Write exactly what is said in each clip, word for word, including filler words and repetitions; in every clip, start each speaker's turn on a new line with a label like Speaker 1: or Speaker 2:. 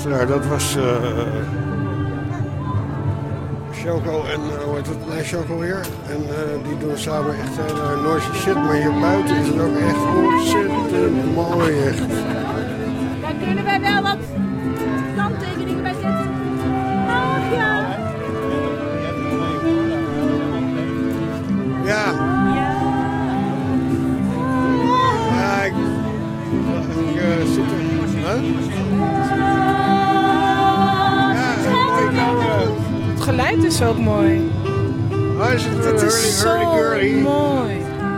Speaker 1: luisteraar. Dat was uh, Choco en uh, hoe heet het? Nee, Choco weer. En uh, die doen samen echt hele noisy shit. Maar hier buiten is het ook echt ontzettend mooi. Echt.
Speaker 2: Daar kunnen wij wel wat kanttekeningen bij zetten. Ach ja.
Speaker 1: Ja. Ja, ik, ik uh, zit er. Huh? Ja, mooi nou.
Speaker 3: Het geluid is ook mooi.
Speaker 1: Oh, is het
Speaker 3: Het is zo mooi.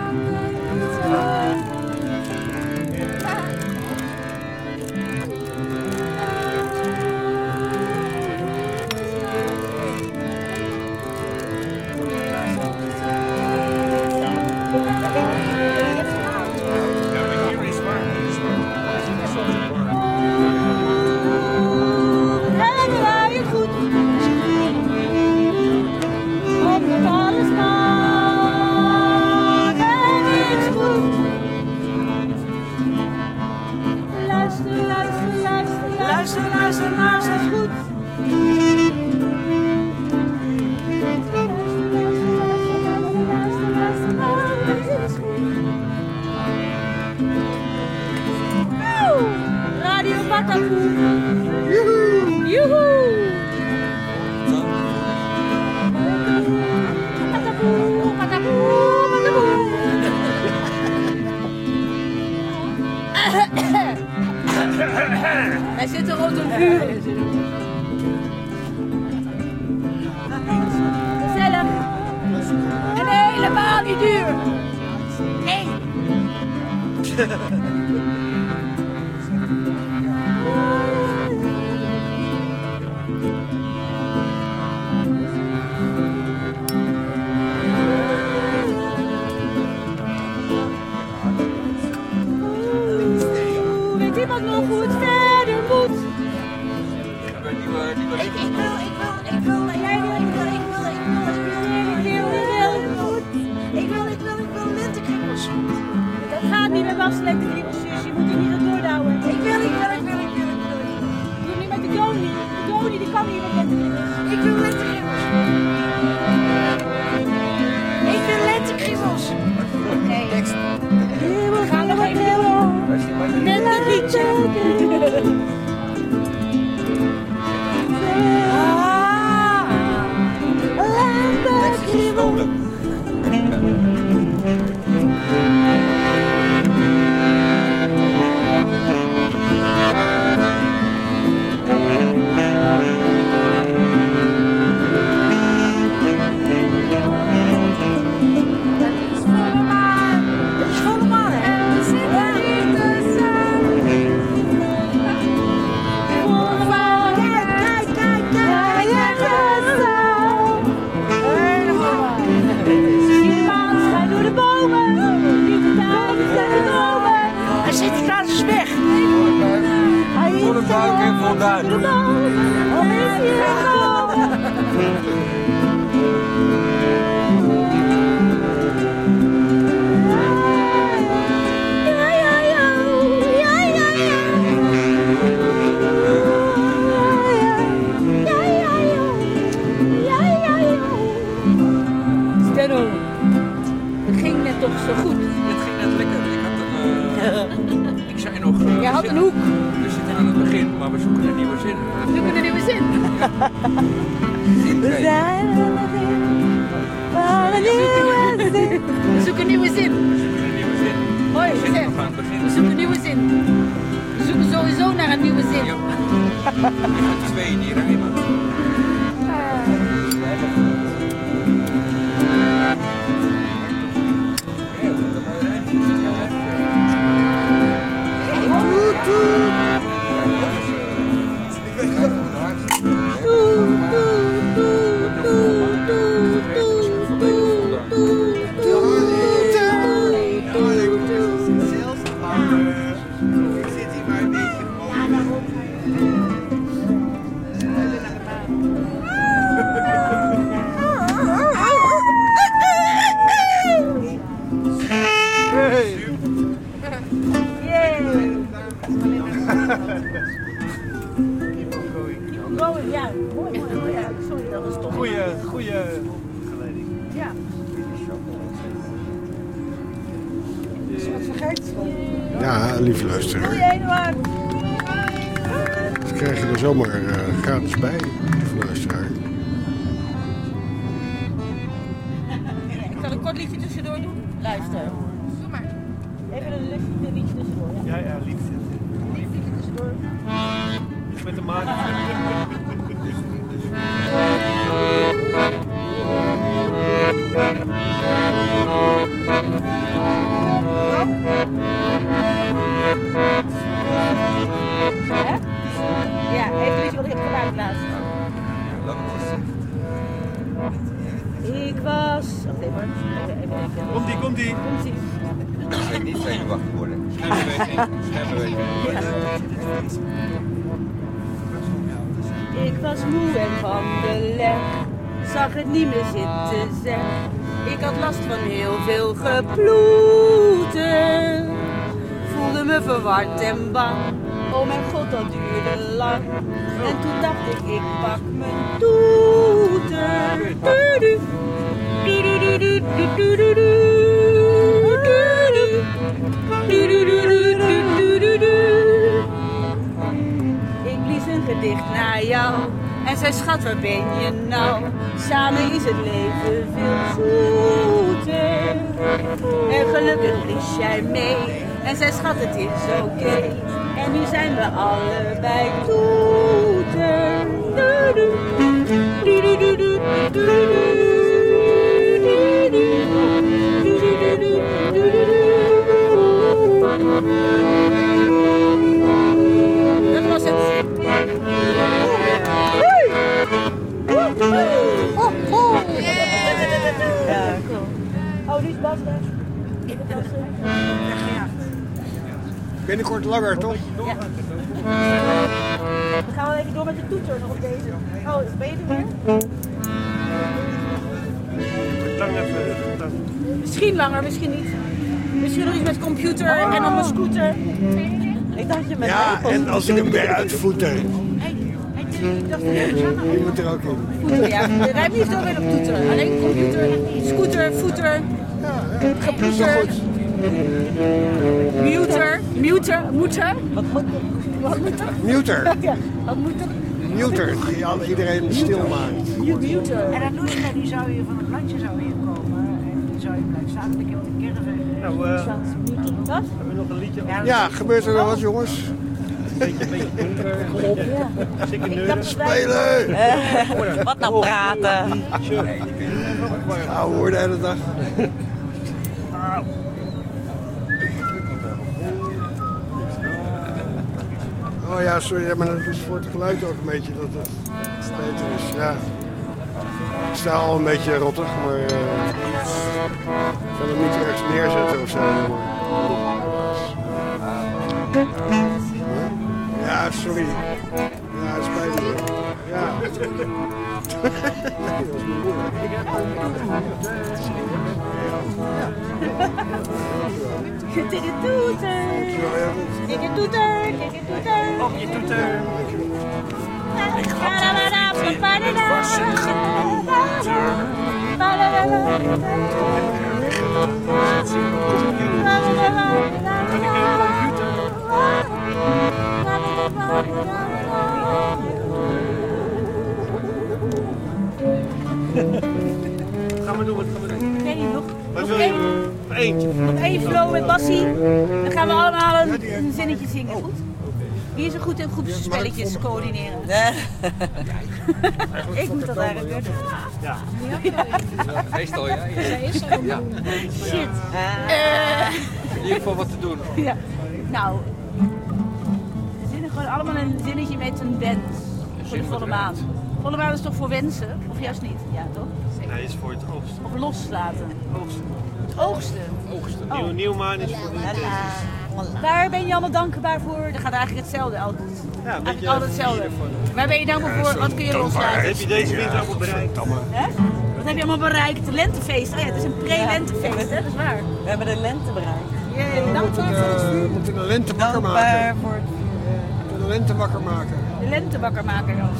Speaker 2: Hij zit er rond een vuur. Gezellig. En helemaal niet duur. Nee. Weet iemand nog hoe het verder moet? Ik, ik wil, ik wil, ik wil, jij wil, ik wil, ik wil, ik wil, ik wil, ik wil, ik wil, ik wil, ik wil lentekribbels. Dat gaat niet met waslentekribbels, zus. Je moet die niet door houden. Ik wil, ik wil, ik wil, ik wil, ik wil. Doe niet met de Doni. De Doni die kan niet met lentekribbels. Ik wil lentekribbels. Ik wil lentekribbels. Nee. We gaan nog even door. Net een liedje.
Speaker 1: Ja, lieve luisteraar.
Speaker 2: Doei Eduard.
Speaker 1: Dat krijg je er zomaar uh, gratis bij, lieve luisteraar.
Speaker 2: Ik zal een kort liedje tussendoor doen. Luister. Doe maar. Even een liedje, een liedje tussendoor. Ja,
Speaker 4: ja, ja liedje.
Speaker 2: Een liedje tussendoor.
Speaker 4: Iets met de maat.
Speaker 2: Ja, even een liedje wat ik heb gemaakt laatst. Ik was... Wacht even hoor. Even denken.
Speaker 4: Komt-ie, komt-ie.
Speaker 2: Komt-ie.
Speaker 5: Ik weet niet zenuwachtig worden. Schermbeweging. Schermbeweging.
Speaker 2: Ik was moe en van de leg, zag het niet meer zitten zeg. Ik had last van heel veel geploeten, voelde me verward en bang. Oh mijn god, dat duurde lang. En toen dacht ik, ik pak mijn toeter. Du-du. Du-du-du-du-du-du-du-du. Ik blies een gedicht naar jou en zei schat, waar ben je nou? Samen is het leven veel zoeter. En gelukkig blies jij mee en zei schat, het is oké. Okay. En nu zijn we allebei toeter. Dat was het. Ja, cool. Oh, die is Bas weg.
Speaker 1: Binnenkort langer, toch?
Speaker 2: Ja. Dan gaan we even door met de toeter nog op deze. Oh, ben je er weer?
Speaker 4: Lang even.
Speaker 2: Misschien langer, misschien niet. Misschien nog iets met computer en op een scooter. Ik dacht je met
Speaker 1: Ja,
Speaker 2: mij.
Speaker 1: en als ik hem weer uitvoeter.
Speaker 2: Ik dacht
Speaker 1: Je moet er ook in.
Speaker 2: Voeter, ja. De rijdt niet zoveel op toeter. Alleen computer, scooter, voeter, computer, muter, muter, moeter. Wat moet Wat moet er?
Speaker 1: Muter.
Speaker 2: Ja, wat moet er?
Speaker 1: Muter, die al iedereen stil maakt.
Speaker 2: Muter.
Speaker 6: En dat Noeska, die zou hier van het landje zou hier komen. En die zou hier blijven staan. Ik heb wat een caravan.
Speaker 4: Nou, uh,
Speaker 2: Wat?
Speaker 4: hebben we nog een liedje?
Speaker 1: Ja, gebeurt er nog wat, jongens?
Speaker 4: Beetje, beetje donker.
Speaker 2: Ja.
Speaker 4: Sikke
Speaker 2: Ik
Speaker 4: neuren.
Speaker 2: dacht
Speaker 1: Spelen!
Speaker 3: Wat nou praten?
Speaker 1: Oude hoor de hele dag. Oh ja, sorry, ja, maar dat is voor het geluid ook een beetje dat het beter is. Ja. Ik sta al een beetje rottig, maar uh, ik kan hem niet ergens neerzetten of zo. Ja, sorry. Ja, het spijt me. Ja. Dat was mijn moeder.
Speaker 2: Dikke toeter. Dikke toeter. Dikke toeter.
Speaker 4: Op je toeter.
Speaker 2: Ik had het was een geboorte.
Speaker 4: Gaan we doen, wat gaan we doen?
Speaker 2: Ik weet niet nog.
Speaker 4: Wat
Speaker 2: Nog
Speaker 4: wil
Speaker 2: één.
Speaker 4: je? Eentje.
Speaker 2: Nog één flow met Bassie. Dan gaan we allemaal een, een zinnetje zingen. Goed? Wie is er goed in groepsspelletjes coördineren? Ik moet dat eigenlijk doen.
Speaker 4: Ja.
Speaker 5: Meestal, ja. Ja.
Speaker 2: Shit.
Speaker 5: In ieder geval wat te doen.
Speaker 2: Ja. Nou, we zinnen gewoon allemaal een zinnetje met een wens voor de volle maan. Volle maan is toch voor wensen? Of juist niet? Ja, toch?
Speaker 4: Nee, is voor het oogsten.
Speaker 2: Of loslaten.
Speaker 4: Oogsten.
Speaker 2: Het oogsten.
Speaker 5: Oogsten.
Speaker 2: Oh.
Speaker 4: Nieuw, nieuwmaan is voor het
Speaker 2: Waar ben je allemaal dankbaar voor? Dat gaat eigenlijk hetzelfde altijd.
Speaker 4: Ja, een
Speaker 2: Eigenlijk
Speaker 4: beetje
Speaker 2: altijd hetzelfde. Waar ben je dankbaar voor? Wat kun je loslaten?
Speaker 4: Heb je deze winter allemaal bereikt?
Speaker 2: Hè? Wat heb je allemaal bereikt? Het lentefeest. Oh ja, het is een pre-lentefeest, hè? Dat is waar.
Speaker 3: We hebben de lente bereikt.
Speaker 2: Jee, dankbaar voor het vuur.
Speaker 1: We moeten de lente wakker
Speaker 3: Dankbaar
Speaker 1: maken.
Speaker 3: voor het
Speaker 1: We moeten de lente wakker maken.
Speaker 2: De lente wakker maken dan.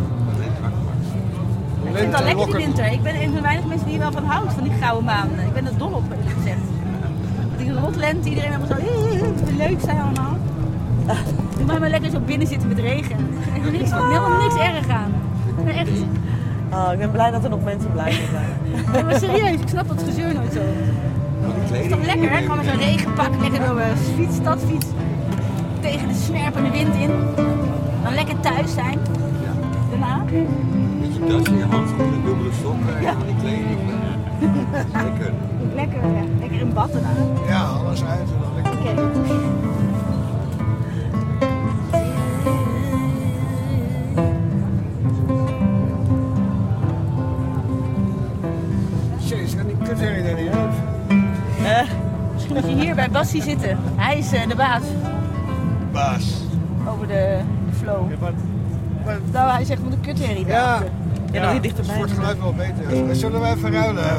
Speaker 1: De
Speaker 2: Ik vind het wel lekker die
Speaker 1: lokken.
Speaker 2: winter. Ik ben een van de weinige mensen die er wel van houdt, van die gouden maan. Ik ben er dol op, eerlijk gezegd. Die rotlente. Iedereen helemaal zo, het leuk zijn allemaal. Doe maar maar lekker zo binnen zitten met regen. Er is niks, helemaal niks erg aan. Maar echt.
Speaker 3: Oh, ik ben blij dat er nog mensen blijven zijn.
Speaker 2: Ja, maar serieus, ik snap dat gezeur nooit zo. Het is toch lekker, hè? Gewoon met zo'n regenpak, lekker door een fiets, stadsfiets. Tegen de snerpende wind in. Dan lekker thuis zijn. Daarna.
Speaker 5: Met je tas en je handschoenen, dubbele sokken en die kleding. Lekker.
Speaker 2: Lekker, ja. Lekker in bad daarna.
Speaker 1: Ja, alles uit en dan lekker.
Speaker 2: Oké.
Speaker 1: Jezus, gaan die kutherrie daar niet uit?
Speaker 2: Uh, misschien moet je hier bij Bassie zitten. Hij is uh, de baas
Speaker 1: Baas.
Speaker 2: over de, de flow.
Speaker 1: Ja, wat, wat,
Speaker 2: Nou, hij zegt, moet een kutherrie
Speaker 1: ja,
Speaker 2: buiten.
Speaker 3: Ja, nog niet dichterbij.
Speaker 1: wordt het geluid wel beter. Zullen we even ruilen? Uh,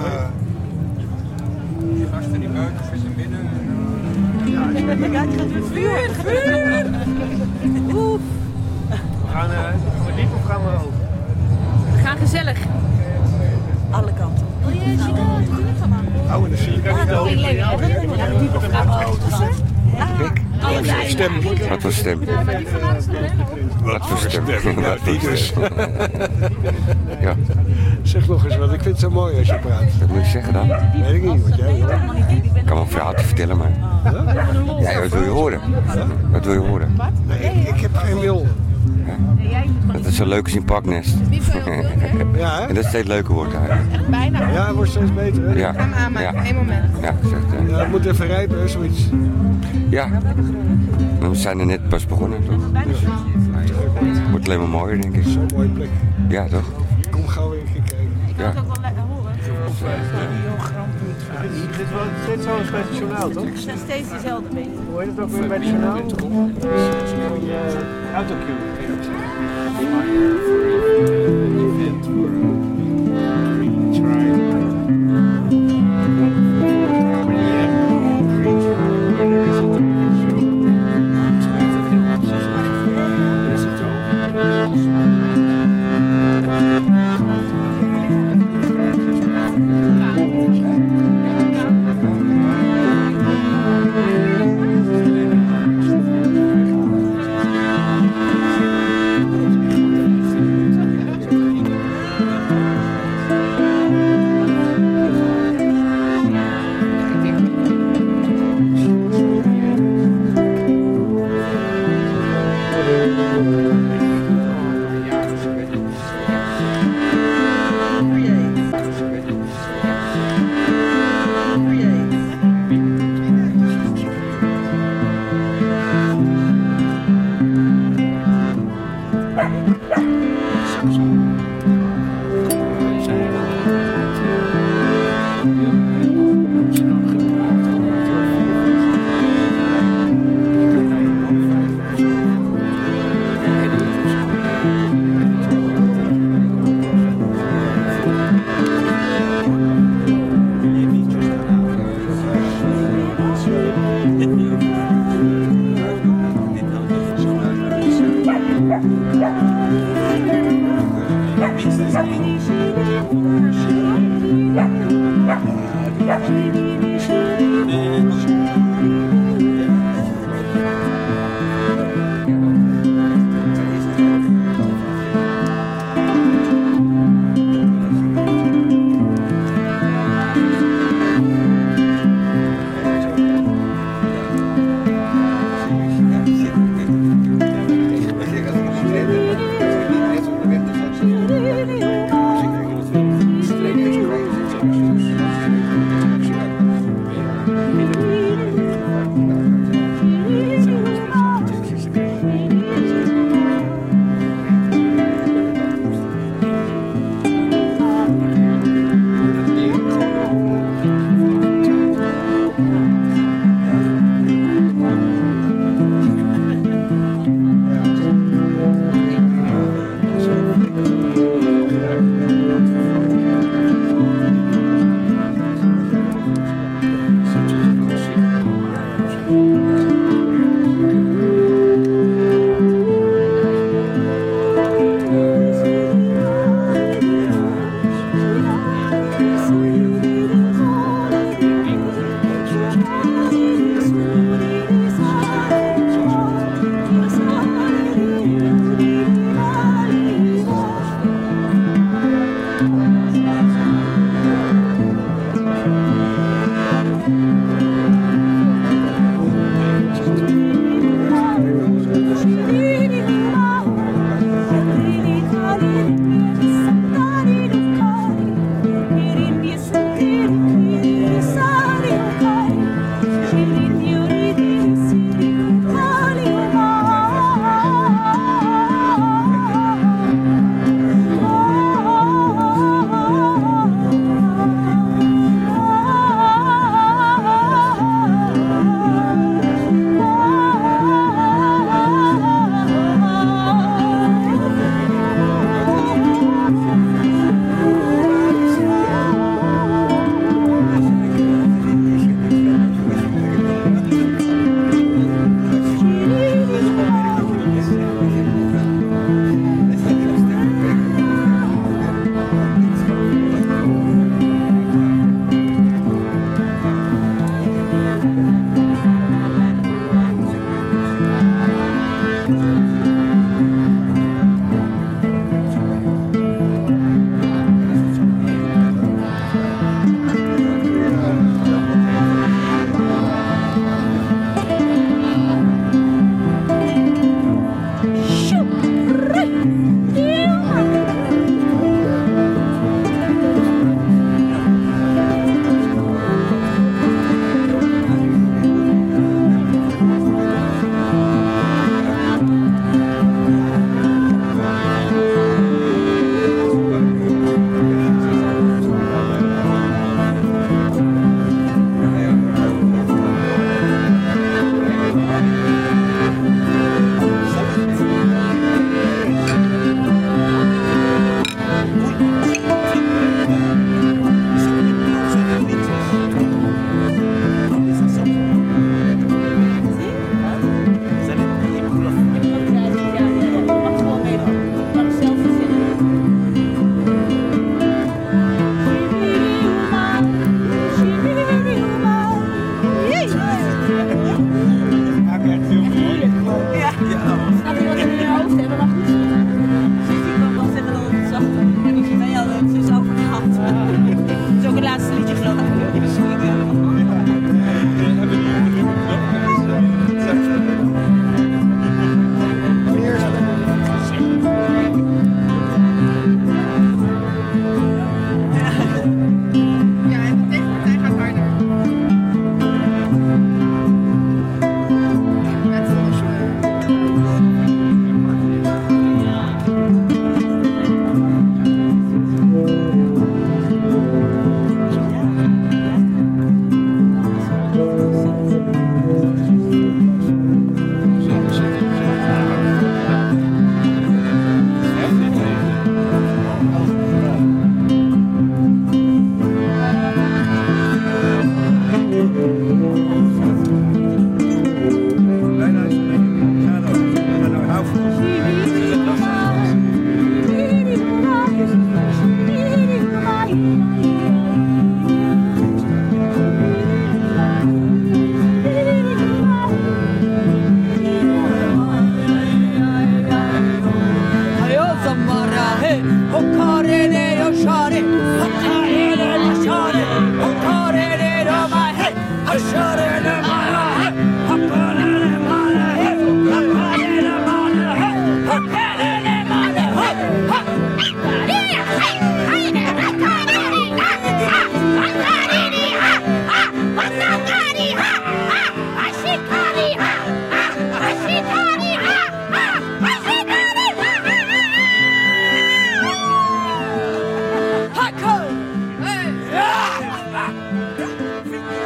Speaker 5: Die gasten die buiten zitten binnen.
Speaker 2: Kijk, het gaat weer vuur. Het gaat weer Oeh.
Speaker 4: We gaan, uh, gaan we diep of gaan we open?
Speaker 2: We gaan gezellig.
Speaker 3: Alle kanten.
Speaker 2: Wil je sigaret? Doe het dan maar.
Speaker 1: hou in de zin.
Speaker 2: Ja, dat vind ik lekker. Ja, we diep of gaan we open.
Speaker 1: Wat voor stem?
Speaker 5: Wat voor stem?
Speaker 2: Maar die van laatst nog wel.
Speaker 5: Wat voor stem? Wat
Speaker 1: Die dus.
Speaker 5: Ja,
Speaker 1: Zeg nog eens wat, ik vind het zo mooi als je praat.
Speaker 5: wat moet je zeggen dan?
Speaker 1: Weet ik niet, wat jij hoort.
Speaker 2: Helemaal niet diep. Ik ben
Speaker 5: Ik kan wel een verhaaltje vertellen, maar... Ja, wat wil je horen? Wat wil je horen?
Speaker 1: Nee, ik, ik heb geen wil.
Speaker 5: Dat het zo leuk is in Paknest.
Speaker 1: Ja, hè?
Speaker 5: En dat het steeds leuker wordt eigenlijk.
Speaker 1: Ja, het wordt steeds beter, hè?
Speaker 5: Ja, ja.
Speaker 3: Eén moment.
Speaker 5: Ja, zegt, uh,
Speaker 1: Ja, het moet even rijpen, hè, zoiets.
Speaker 5: ja. Maar we zijn er net pas begonnen, toch? Het wordt alleen maar mooier, denk ik.
Speaker 1: Zo'n mooie plek.
Speaker 5: Ja, toch?
Speaker 1: Kom gauw weer een keer kijken.
Speaker 2: Ik kan het ook wel lekker horen.
Speaker 4: Dit is wel steeds zo als bij het journaal, toch?
Speaker 2: Het is steeds dezelfde beetje.
Speaker 4: Hoe heet het ook weer bij het journaal? Uh, autocue.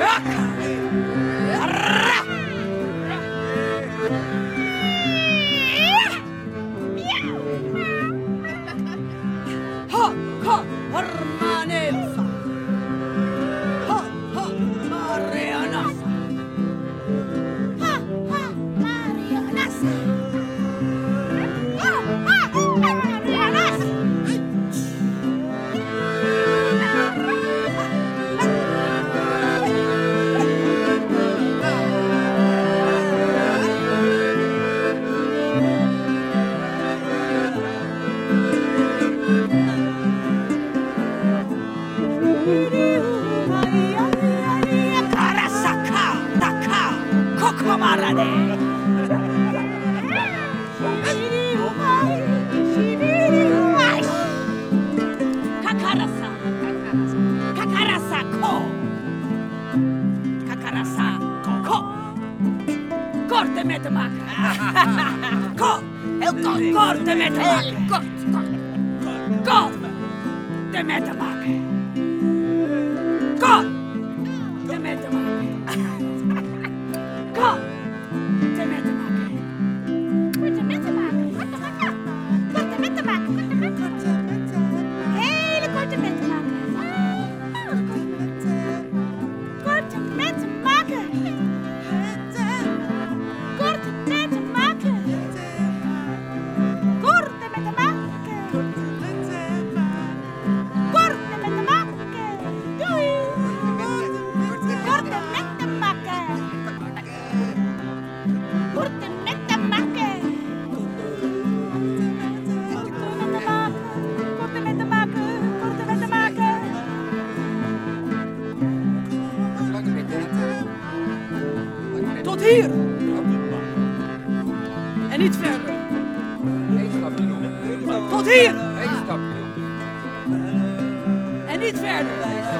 Speaker 2: Korte met te maken. Kort. Heel kort. Korte met te maken. Kort. Kort. Korte met te maken. Kort. De met te maken. Kort. De met te maken. Korte met te maken. Korte met te maken. Hele korte met te maken. Korte met te maken. Korte met te maken. Korte met te maken. Korte met te maken. Doei. Korte met te maken. Korte met te maken. Korte met te maken. Korte met te maken.
Speaker 3: Tot hier. En niet verder. Tot hier. En niet verder.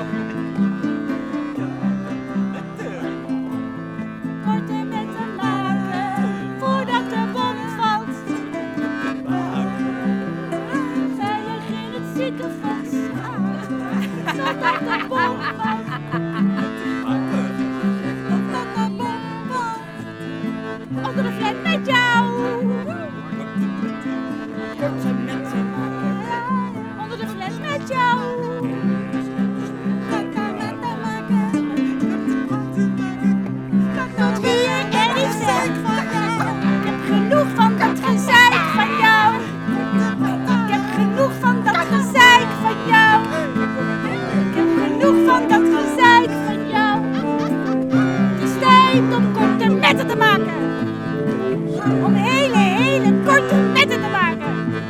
Speaker 2: Korte met te maken. Voordat de bom valt. Veilig in het ziekenhuis. Totdat de bom valt. Totdat de bom valt. Onder de flat met jou. Korte met te maken. Onder de flat met jou. Korte met te maken. Tot hier en niet ver. Ik heb genoeg van dat gezeik van jou. Ik heb genoeg van dat gezeik van jou. Ik heb genoeg van dat gezeik van jou. Het is tijd om korte metten te maken. Om hele, hele korte metten te maken.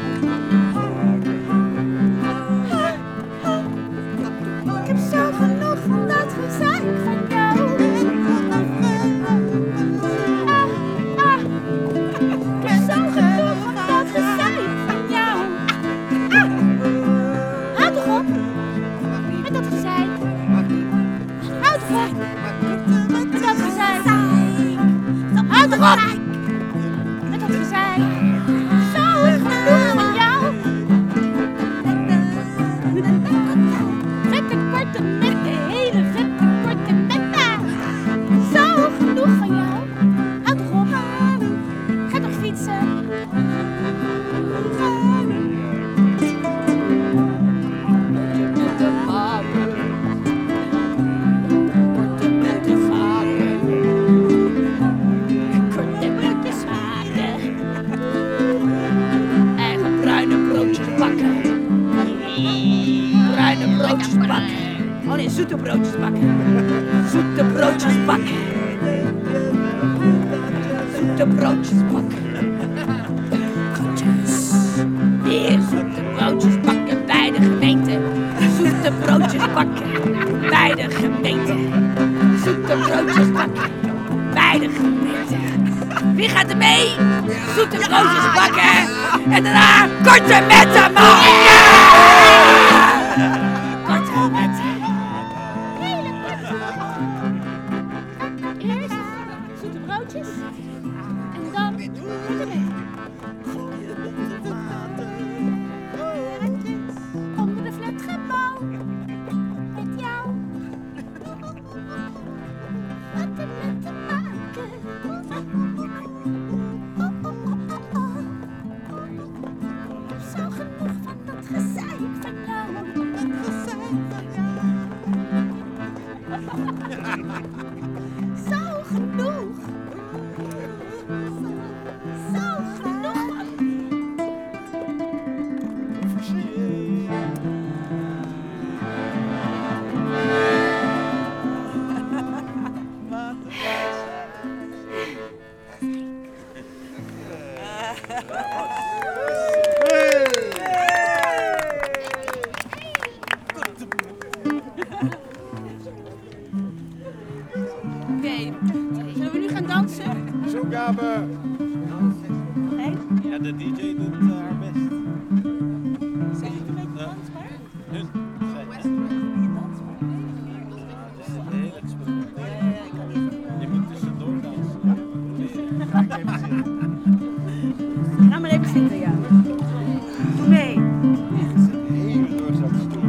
Speaker 2: Ik heb zo genoeg van dat gezeik van jou. Ah, ah. Ik heb zo genoeg van dat gezeik van jou. Ah. Houd toch op met dat gezeik. Houd toch op met dat gezeik. Houd toch op met dat gezeik. Zo genoeg van jou. Vette korte metten, hele vette korte metten. Zo genoeg van jou. Houd toch op. Ga toch fietsen. Korte metten maken. Korte metten maken. Eigen bruine broodjes bakken. Bruine broodjes bakken. Oh nee, zoete broodjes bakken. Zoete broodjes bakken. Zoete broodjes bakken. Broodjes. Weer zoete broodjes bakken bij de gemeente. Zoete broodjes bakken bij de gemeente. Zoete broodjes bakken bij de gemeente. Wie gaat er mee? Zoete broodjes bakken. En daarna korte metten maken. Korte metten. Hele korte. Eerst zoete broodjes. En dan korte metten. Onder de flatgebouw. Met jou. Zo genoeg. Zo genoeg.
Speaker 3: Oké, zullen we nu gaan dansen?
Speaker 1: Zoekgabe.
Speaker 2: Nee?
Speaker 7: Ja, de D J doet uh, haar best.
Speaker 2: Zijn jullie een beetje dansbaar?
Speaker 7: Hun. Zij.
Speaker 2: Ben je dansbaar?
Speaker 7: Dat is een hele experimenteel.
Speaker 2: Ja, ja, ik kan niet.
Speaker 7: Je moet tussendoor dansen.
Speaker 2: Ga maar even zitten, ja. Doe mee.
Speaker 1: Hele doorzetten stoel.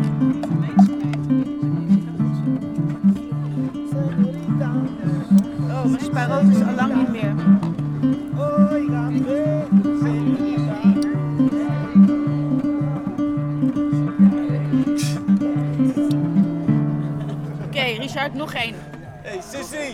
Speaker 2: Oh, mijn spaarrood is al lang niet meer. Oké, okay, Richard, nog één.
Speaker 7: Hey, Sissy!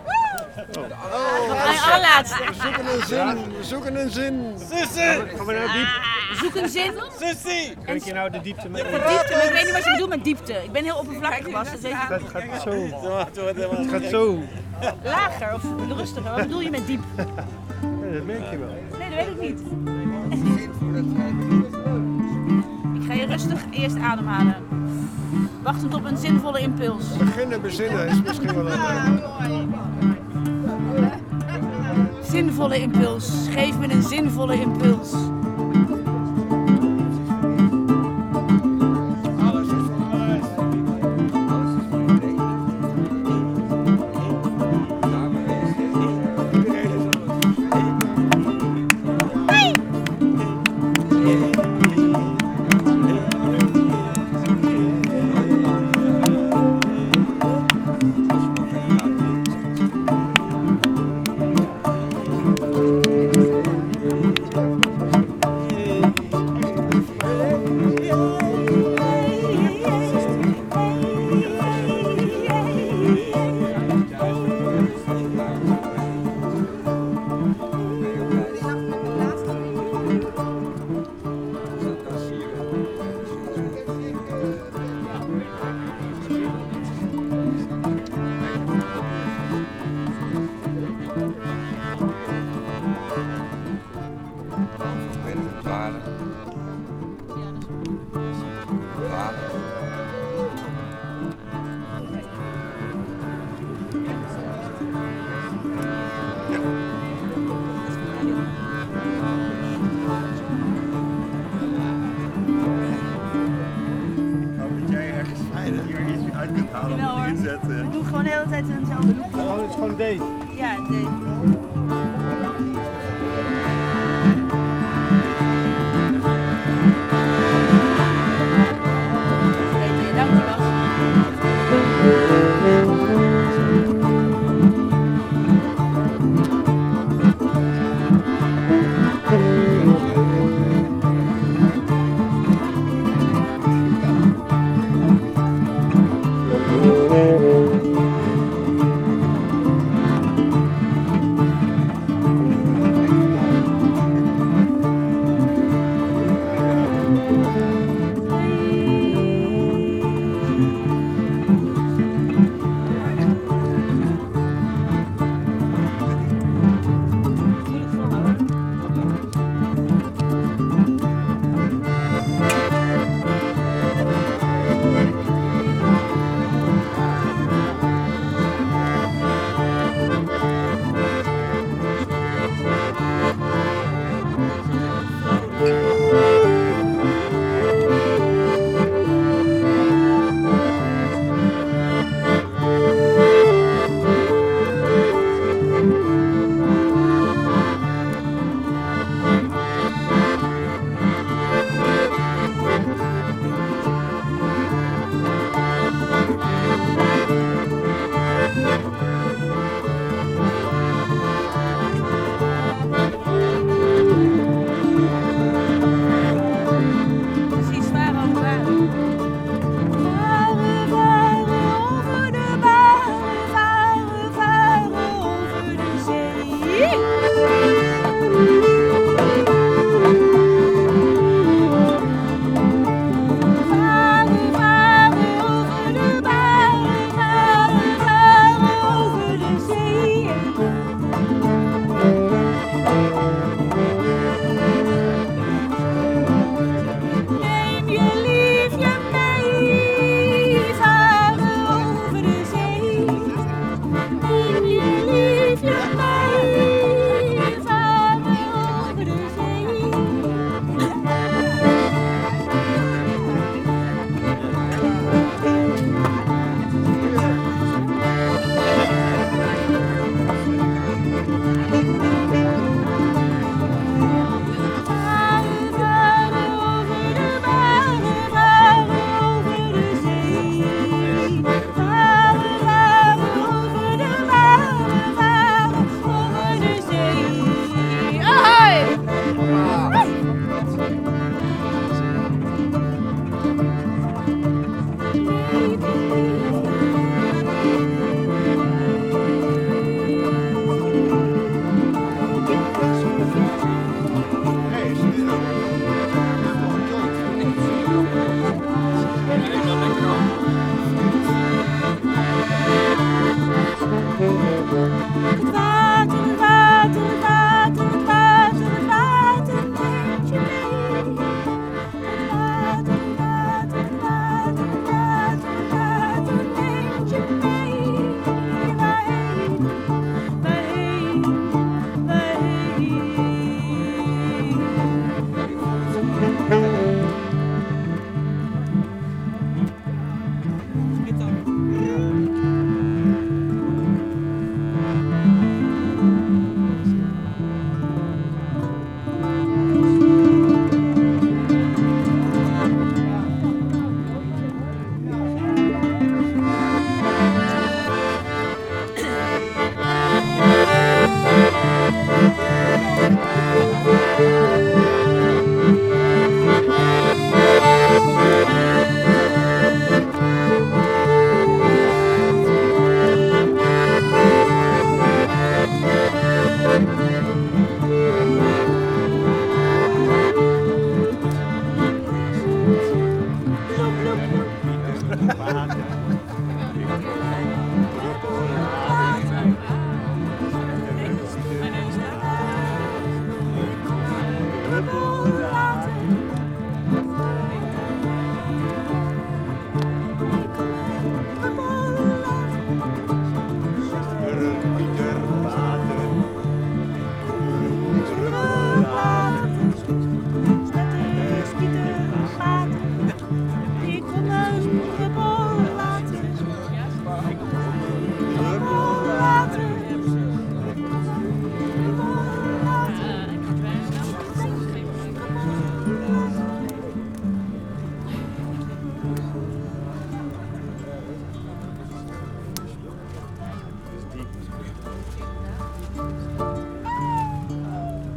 Speaker 2: Nog een allerlaatste.
Speaker 1: We zoeken een zin. We zoeken een zin.
Speaker 7: Sissy!
Speaker 4: Gaan we nou diep?
Speaker 2: Zoek een zin.
Speaker 7: Sissy!
Speaker 4: Kan ik je nou de diepte mee?
Speaker 2: Met diepte, maar ik weet niet wat je bedoelt met diepte. Ik ben heel oppervlakkig, Bas. Dat weet je.
Speaker 4: Het gaat zo.
Speaker 7: Het wordt helemaal
Speaker 4: Het gaat zo.
Speaker 2: Lager of rustiger. Wat bedoel je met diep?
Speaker 4: Ja, dat merk je wel.
Speaker 2: Nee, dat weet ik niet. Ik ga je rustig eerst ademhalen. Wachtend op een zinvolle impuls.
Speaker 1: Beginnen bezinnen is misschien wel een...
Speaker 2: Zinvolle impuls. Geef me een zinvolle impuls.
Speaker 1: Alles is van alles. Iedereen is
Speaker 5: Dwalen. Dwalen.
Speaker 7: Dat jij ergens hier iets uit kunt halen
Speaker 2: Jawel,
Speaker 7: om
Speaker 2: hoor.
Speaker 7: erin zetten.
Speaker 2: Ik doe gewoon de hele tijd eenzelfde look.
Speaker 4: Oh, het is gewoon deze.
Speaker 2: Ja, deze. Dankjewel.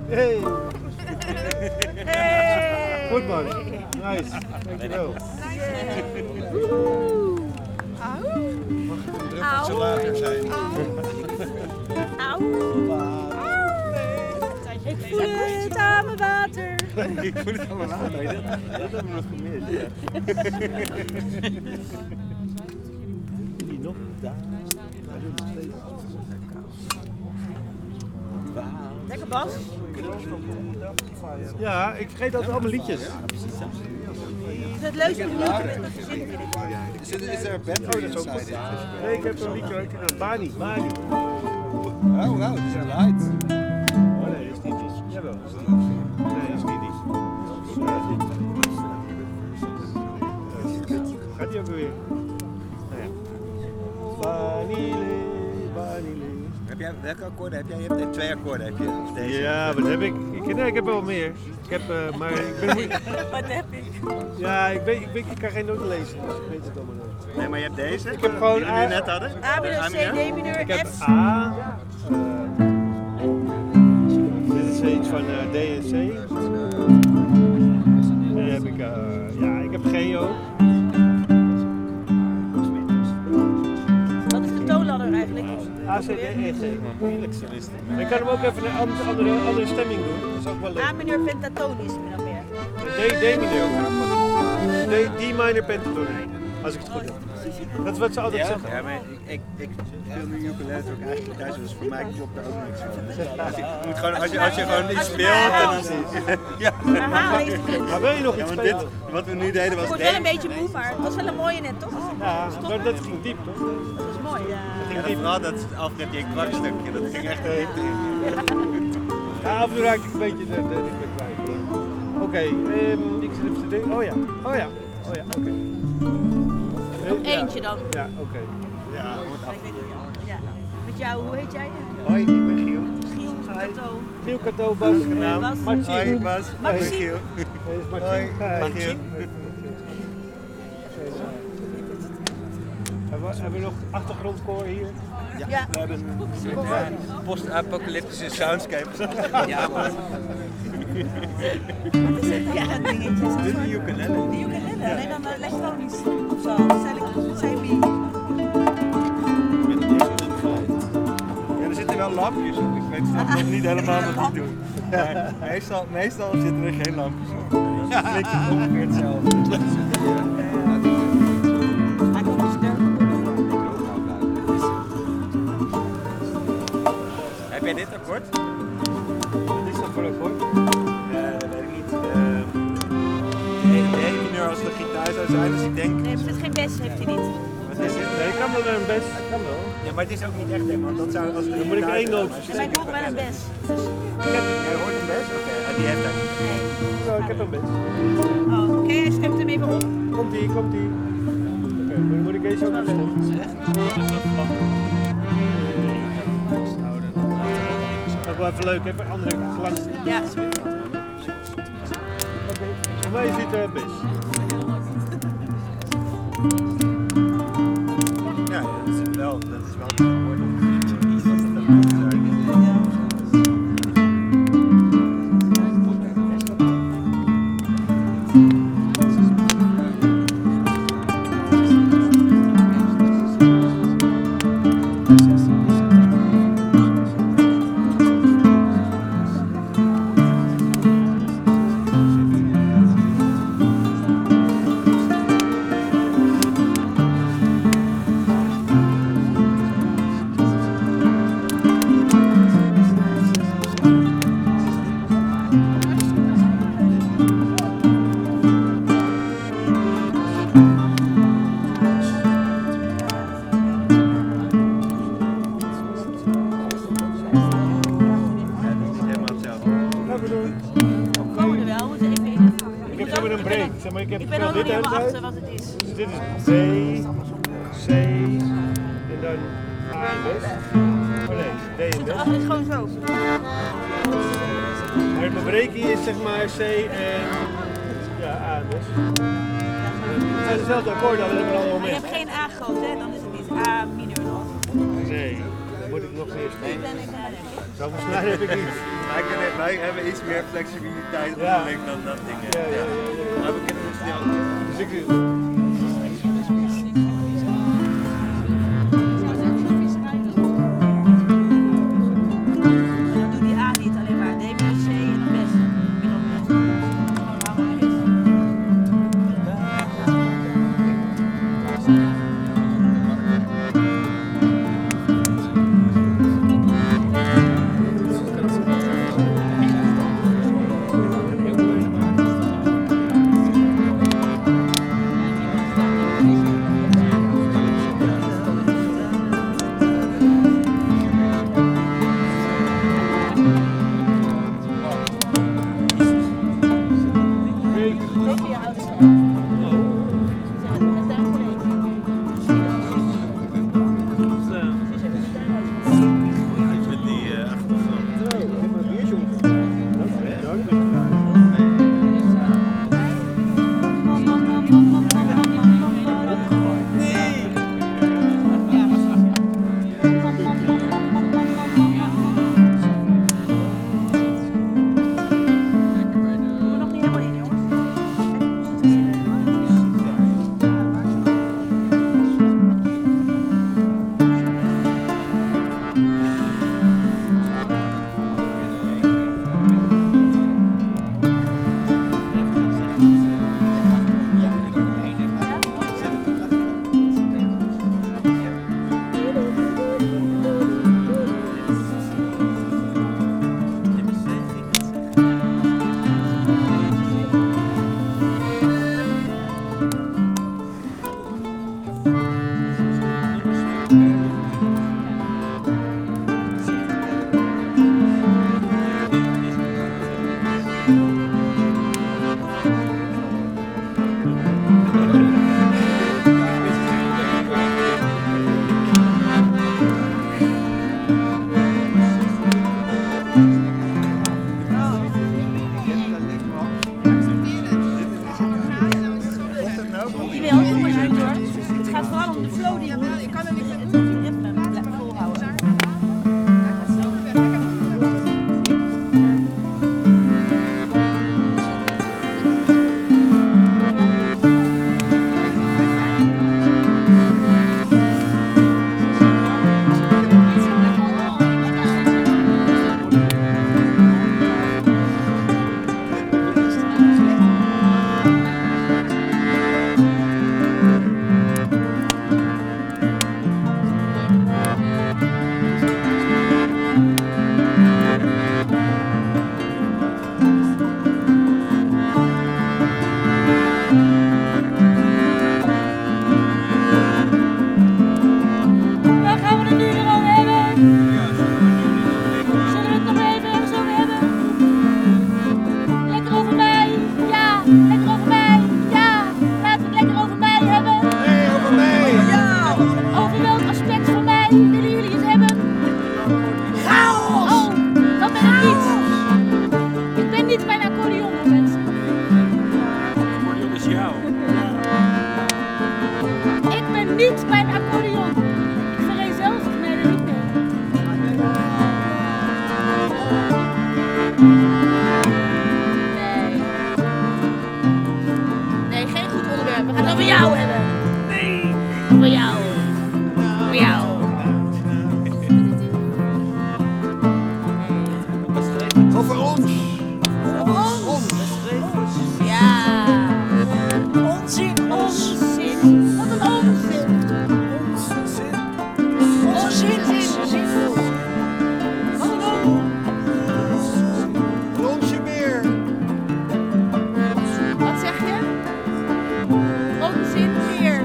Speaker 4: Hey.
Speaker 2: Hey.
Speaker 4: Goed man. Nice. Dankjewel.
Speaker 2: Auw.
Speaker 7: Zo lager zijn.
Speaker 2: Auw. Ik voel het aan mijn water.
Speaker 7: Ik voel het allemaal aan. Dat, dat hebben we nog gemist. Ja.
Speaker 4: Die nog daar.
Speaker 2: Lekker Bas.
Speaker 4: Ja, ik vergeet altijd allemaal liedjes.
Speaker 2: Is het leuk om leuk met een gezin vind ik.
Speaker 7: Is, er- is er een battery inside it?
Speaker 4: Nee, ik heb een liedje. Ik heb een Bani. Bani.
Speaker 7: Oh, wow, het is een light.
Speaker 4: Oh nee, dat is niet die. Jawel. Nee, dat is niet die. Gaat die ook weer? Nou ja. Vanille, vanille.
Speaker 7: Heb jij, welke akkoorden heb jij? Je hebt twee akkoorden, heb je? Of deze?
Speaker 4: Ja, wat heb ik? Ik, nee, ik heb wel meer. Ik heb, uh, maar ik ben moe-
Speaker 2: Wat heb ik?
Speaker 4: Ja, ik, weet, ik, weet, ik kan geen noten lezen, dus ik weet het allemaal niet.
Speaker 7: Nee, maar je hebt deze?
Speaker 4: Ik heb gewoon
Speaker 7: die we nu
Speaker 4: A-
Speaker 7: net hadden?
Speaker 2: A mineur, C, D mineur,
Speaker 4: Ik heb
Speaker 2: F.
Speaker 4: A. Uh, dit is iets van uh, D en C. En dan heb ik, uh, ja, ik heb G ook.
Speaker 2: Wat is de toonladder eigenlijk?
Speaker 4: A, C, D, E, G. Moeilijk solisten. Ik kan hem ook even een andere, andere, andere stemming doen. Dat is ook wel leuk.
Speaker 2: A mineur pentatonisch min of meer.
Speaker 4: D, D mineur. D, D minor pentatonisch. Als ik het goed heb. Dat is wat ze altijd
Speaker 7: Ja,
Speaker 4: zeggen.
Speaker 7: ja, maar ik, ik, ik speel nu ukulele ook eigenlijk thuis, dus voor mij klopt daar ook niks van. Als je, je moet gewoon, als je, als je gewoon iets
Speaker 2: Als je
Speaker 7: speelt,
Speaker 2: maar
Speaker 7: dan
Speaker 2: helpt.
Speaker 7: ja.
Speaker 2: Herhalen is de kunst.
Speaker 4: Maar wil je nog
Speaker 7: Ja,
Speaker 4: iets
Speaker 7: want dit,
Speaker 4: spelen?
Speaker 7: wat we nu deden
Speaker 2: Ik
Speaker 7: was
Speaker 2: word wel een
Speaker 7: D.
Speaker 2: beetje moe, maar het was wel een mooie net, toch?
Speaker 4: Ja, maar dat ging diep, toch?
Speaker 2: Dat is mooi. Ja.
Speaker 7: Ja, dat, vooral dat Alfred die kwakstukje, dat ging echt diep in.
Speaker 4: Ja, af en toe raak ik een beetje de, de ritme kwijt. Oké, okay, um, ik zit even te denken. Oh ja, oh ja, oh ja, oké. Okay.
Speaker 2: Nog eentje dan.
Speaker 4: Ja, oké. Okay.
Speaker 7: Ja, wordt af.
Speaker 2: Ja. Met jou, hoe heet jij?
Speaker 7: Hoi, ik ben Giel.
Speaker 2: Giel, Kato.
Speaker 4: Giel Kato, Bas,
Speaker 7: Naam.
Speaker 2: Bas.
Speaker 4: Martien.
Speaker 7: Hoi Bas, hoi
Speaker 2: Maxime.
Speaker 7: Giel.
Speaker 4: Nee, dat is
Speaker 7: Hoi,
Speaker 4: Martien.
Speaker 7: hoi Giel.
Speaker 4: Hebben we, hebben we nog achtergrondkoor hier?
Speaker 2: Ja.
Speaker 7: We hebben een post-apocalyptische soundscape. Ja man.
Speaker 2: Wat is het? Ja, dat dingetje. Is dat
Speaker 7: Dit is
Speaker 2: voor-
Speaker 7: een ukulele.
Speaker 2: De ukulele, alleen dan uh, elektronisch of zo. Stel ik, zei wie?
Speaker 7: Ja, er zitten wel lampjes op. Ik weet zelf nog niet helemaal wat die doen. Maar meestal, meestal zitten er geen lampjes op. Dat klinkt ongeveer hetzelfde.
Speaker 2: Hij komt dus sterk.
Speaker 7: Heb jij dit akkoord?
Speaker 4: Wat is dat voor akkoord?
Speaker 7: Uh, dat weet ik niet. Uh, de E-mineur als de gitaar zou zijn, dus ik denk...
Speaker 2: Nee, er zit geen bes, heeft hij niet.
Speaker 7: Wat is dit?
Speaker 4: Nee, ik kan wel naar een best. Ik kan wel.
Speaker 7: Ja, maar het is ook niet echt, hè, want dat zou als de
Speaker 4: Dan moet ik
Speaker 7: gitaar
Speaker 4: één
Speaker 7: zijn,
Speaker 4: noot
Speaker 7: maar-
Speaker 2: Maar
Speaker 4: verzinnen.
Speaker 2: ik hoor wel een bes. Dus,
Speaker 7: Jij hoort hem best? Oké, en die heeft hij niet.
Speaker 4: Zo, ik heb een best.
Speaker 2: oh, oké, hij stemt hem even op.
Speaker 4: Komt ie, komt ie. Oké, okay, moet ik deze ook afstemmen? Dat is wel even leuk, even andere klank.
Speaker 2: Ja.
Speaker 4: Oké, voor mij is dit uh, best.
Speaker 7: Ja, dat is wel, dat is wel het akkoord.
Speaker 4: Zeg maar, ik heb
Speaker 2: Ik ben ook nog
Speaker 4: dit
Speaker 2: niet helemaal
Speaker 4: uit.
Speaker 2: achter wat het is.
Speaker 4: Dus dit is B, C en dan A en B. Oh nee, D en
Speaker 2: Zit
Speaker 4: B.
Speaker 2: er achter gewoon zo.
Speaker 4: Maar mijn breakie is zeg maar C en ja, A en B. Het zijn dezelfde akkoorden, alleen op een ander
Speaker 2: Maar je
Speaker 4: moment.
Speaker 2: hebt geen A groot, hè? Dan is het niet A mineur dan.
Speaker 4: Nee, dan moet ik nog steeds.
Speaker 2: Ik ben ik ben
Speaker 4: Zoveel snelheid heb ik niet.
Speaker 7: Wij, kunnen, wij hebben iets meer flexibiliteit
Speaker 4: Ja.
Speaker 7: onderling dan dat ding.
Speaker 4: Ja, ja, ja, ja.
Speaker 7: Maar we kunnen dus snel.
Speaker 4: Dus ik,
Speaker 6: Dan doe die A niet alleen maar D, maar C en dan best. Gewoon allemaal best.
Speaker 7: Met die uh, achtergrond.
Speaker 4: ik heb een biertje omgevraagd.
Speaker 6: Doe er nog niet helemaal in, jongens. Die wil, kom maar uit hoor. Het gaat vooral om de flow die je moet. Ik kan er niet het ritme blijven volhouden.
Speaker 2: Waar gaan we het nu weer over hebben? Zullen we het nog even ergens over hebben? Lekker over mij? Ja. Lekker over mij? Ja. Laten we het lekker over mij hebben.
Speaker 1: Nee, over mij!
Speaker 2: Ja. Over welk aspect van mij willen jullie het hebben? Chaos! Oh, dat ben ik niet. Ik ben niet mijn accordeon, hoor, mensen.
Speaker 7: Accordeon is jou.
Speaker 2: Ik ben niet mijn accordeon. Ik vereenzelvig mij er niet mee. Nee. Nee, geen goed onderwerp. We gaan het over jou hebben. Nee. Over jou. Over jou.
Speaker 1: Over ons!
Speaker 2: Over ons. Ja. Onzin. Onzin. Wat een onzin. Onzin. Onzin. Wat een onzin.
Speaker 1: Ronsje meer!
Speaker 2: Wat zeg je? Onzin weer.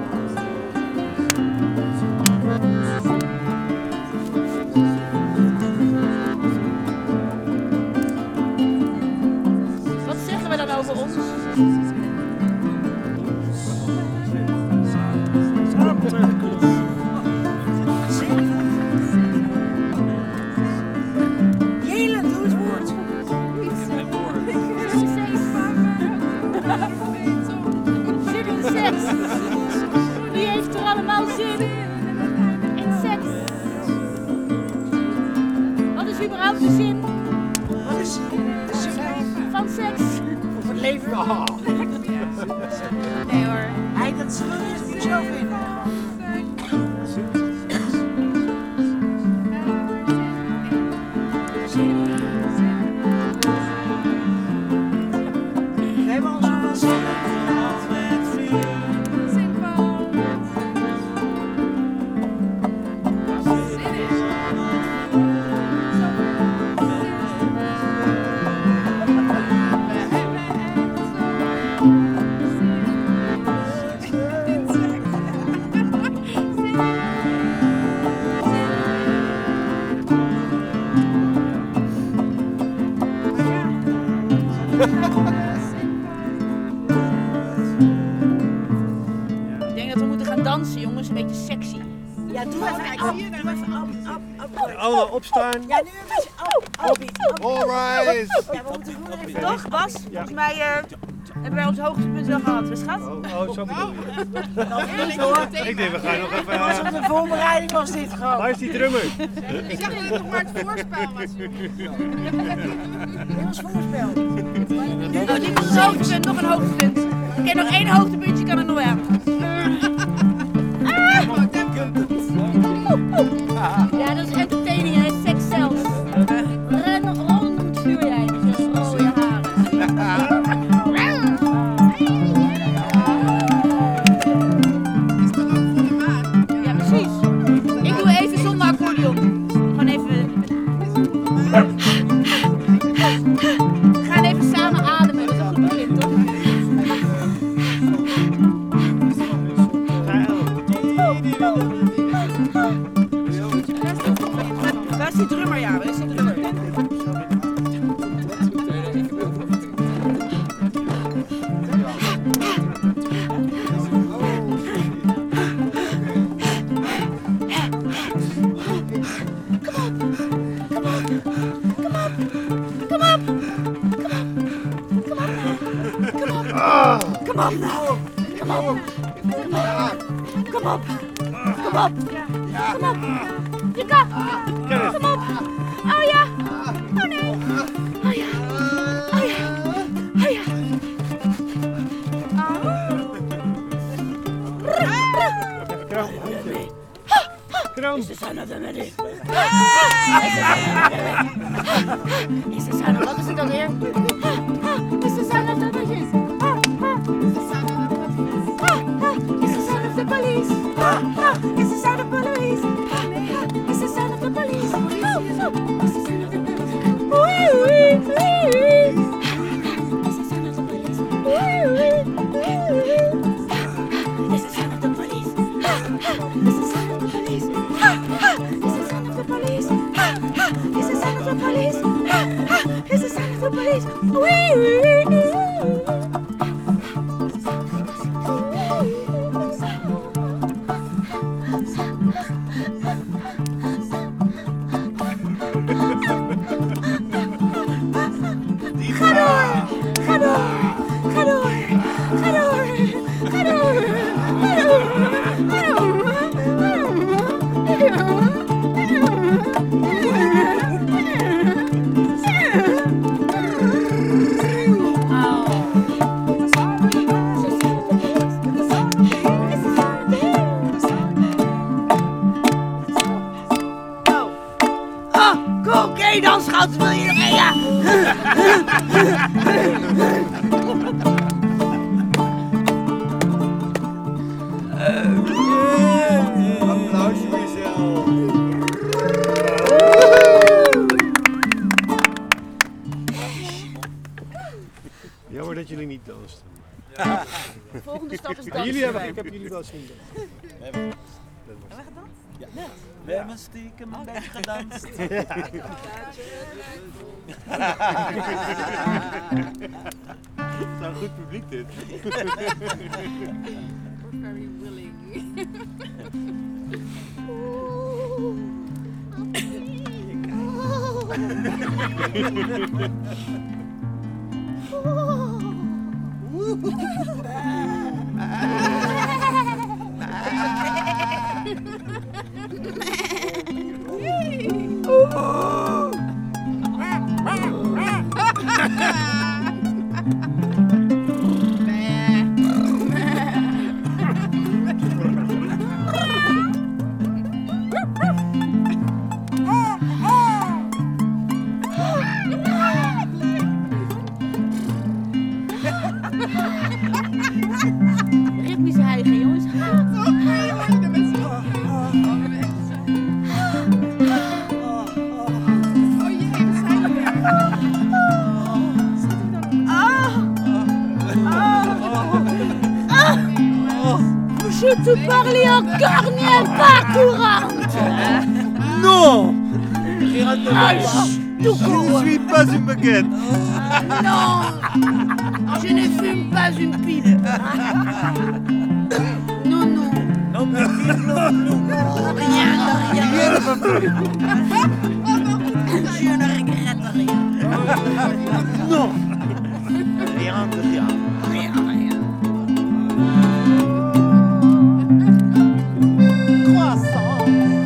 Speaker 2: Wat zeggen we dan over ons? Zin. bepaalt de zin
Speaker 6: Wat is de zin
Speaker 2: van seks.
Speaker 6: of het leven? Oh.
Speaker 2: Nee hoor.
Speaker 6: Hij dat zullen we niet zelf in. We hebben al zoveel zin gehad met vrienden.
Speaker 2: Ik denk dat we moeten gaan dansen, jongens. Een beetje sexy.
Speaker 6: Ja, doe even op, doe even op, op, op.
Speaker 4: Allemaal opstaan.
Speaker 6: Ja, nu een beetje op, op, op.
Speaker 1: Alright!
Speaker 6: Ja, we moeten gewoon even
Speaker 2: Toch, Bas? Volgens mij uh, hebben wij ons hoogtepunt wel gehad, hè, schat?
Speaker 4: Oh, oh, zo bedoel je.
Speaker 6: nog niet hoor.
Speaker 4: Ik denk, we gaan nog even...
Speaker 6: Was op de voorbereiding was dit gewoon.
Speaker 4: Waar is die drummer?
Speaker 3: Ik dacht dat het nog maar het voorspel was.
Speaker 6: Dit was voorspel.
Speaker 2: Oh, dit is een hoogtepunt, nog een hoogtepunt. Oké, nog één hoogtepuntje kan er nog hebben. Ja, dat is entertaining, hè? Seks zelfs. Ren rond het vuur, jij. Met je rode haren. Ja, precies. Ik doe even zonder accordeon. Gewoon even... We gaan even samen ademen. Dat is een goed begin, toch? Waar is die drummer, ja? Waar is die drummer? Kom op nou! Kom op! Kom op! Kom op! Kom op! Kom op! Je kan! Kom op! Oh ja! Oh nee! Oh ja! Oh ja! Oh ja!
Speaker 4: Kroon.
Speaker 2: Is de son of the money? Is de son of... Wat is het alweer? Is de son of the money? Is the son of the police. Is the son of the police. Is the son of the police. Is the son of the police. Wee wee wee. Is the son of the police. Wee wee wee. Is the son of the police. Is the son of the police. Is the son of the police. Is the son of the police. Is the son of the police. Wee wee. Ga door! Ga door! Ga door! Ga door! Ga door! Ga door! Oké, dan schat, wil je nog een? Ja.
Speaker 7: Applaus voor jezelf.
Speaker 4: Jammer dat jullie niet dansten.
Speaker 2: De volgende stap is
Speaker 4: Maar
Speaker 2: dansen.
Speaker 4: jullie hebben, ik heb jullie wel zien dansen.
Speaker 6: Hebben we gedanst? Ja. We hebben stiekem een beetje gedanst.
Speaker 7: Het is een goed publiek dit.
Speaker 3: Very willing.
Speaker 2: Tu parles encore n'est pas courante.
Speaker 7: Non!
Speaker 2: Alors, tout
Speaker 7: Je
Speaker 2: court.
Speaker 7: ne suis pas une baguette.
Speaker 2: Non, je ne fume pas une pipe. Non, non.
Speaker 7: Non, mais non, non.
Speaker 2: Rien de rien.
Speaker 7: Rien ne va plus.
Speaker 2: Je ne regrette rien.
Speaker 7: Non! Rien de rien.
Speaker 2: Rien, rien.
Speaker 3: Croissant.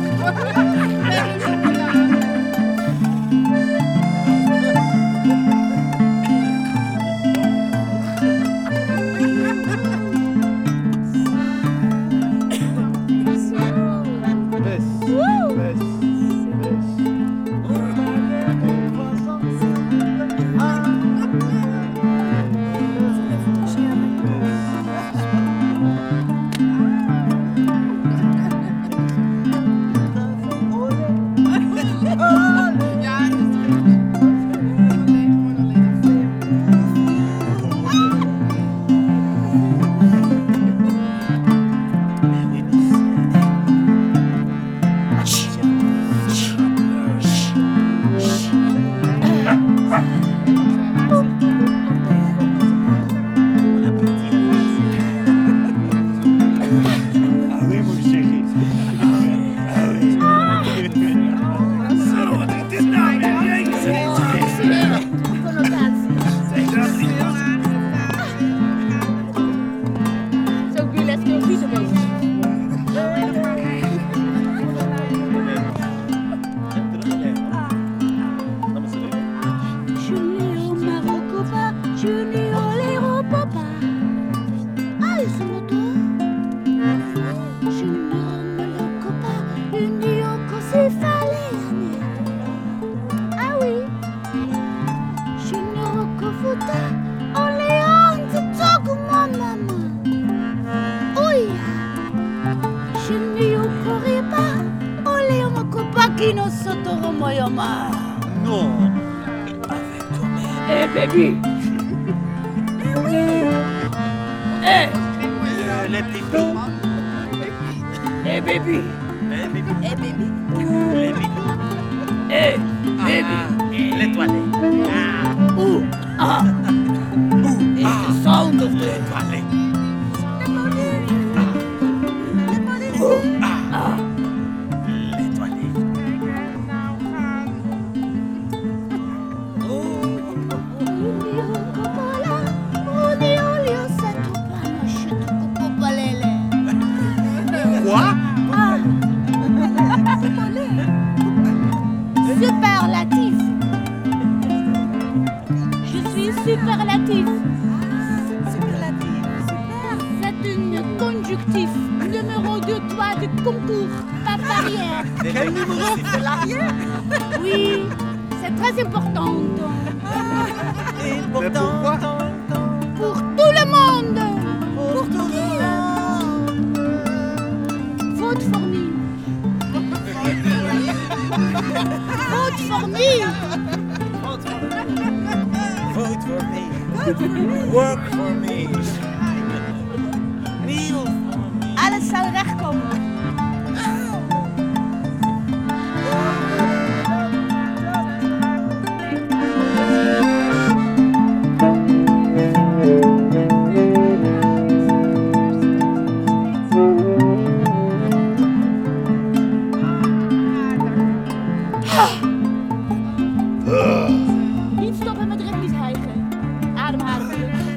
Speaker 7: Allez, mon chéri.
Speaker 2: Zo kun je les heel goed bezig. Je n'ai au Maroc pas, je n'ai au l'Europe pas. Ah, ils sont autour. Je n'ai au Maroc pas, je n'ai au Kosi Fallait. Ah oui. Je n'ai au Kofuta, au Léon, tu toques mon maman. Oui. Je n'ai au Koriba, au Léon, au Kopa, qui nous saute au Moyoma.
Speaker 7: Non!
Speaker 2: Eh baby. Eh oui. Eh.
Speaker 7: Euh, les petits filles.
Speaker 2: Eh baby.
Speaker 7: Les bébés.
Speaker 2: Eh baby.
Speaker 7: Les bébés.
Speaker 2: Eh baby.
Speaker 7: Ah, les toilettes. Ah,
Speaker 2: Ooh. Ah. Ooh. It's the sound of the
Speaker 7: les toilettes.
Speaker 2: Ooh. Ah.
Speaker 7: Les toilettes. Quoi?
Speaker 2: Ah. Superlatif. Je suis superlatif. Superlatif. C'est une conjunctif. Numéro deux, toi du concours. Pas barrière.
Speaker 7: Quel numéro? C'est l'arrière?
Speaker 2: Oui, c'est très important.
Speaker 7: Mais pourquoi?
Speaker 2: Pour tout le monde.
Speaker 7: Pour tout le monde.
Speaker 2: Faute fournie. Faute fournie.
Speaker 7: Vote for me. Work for me. Meal for me.
Speaker 2: Alles zal rechtkomen. Niet stoppen met ritmisch hijgen. Ademhalen.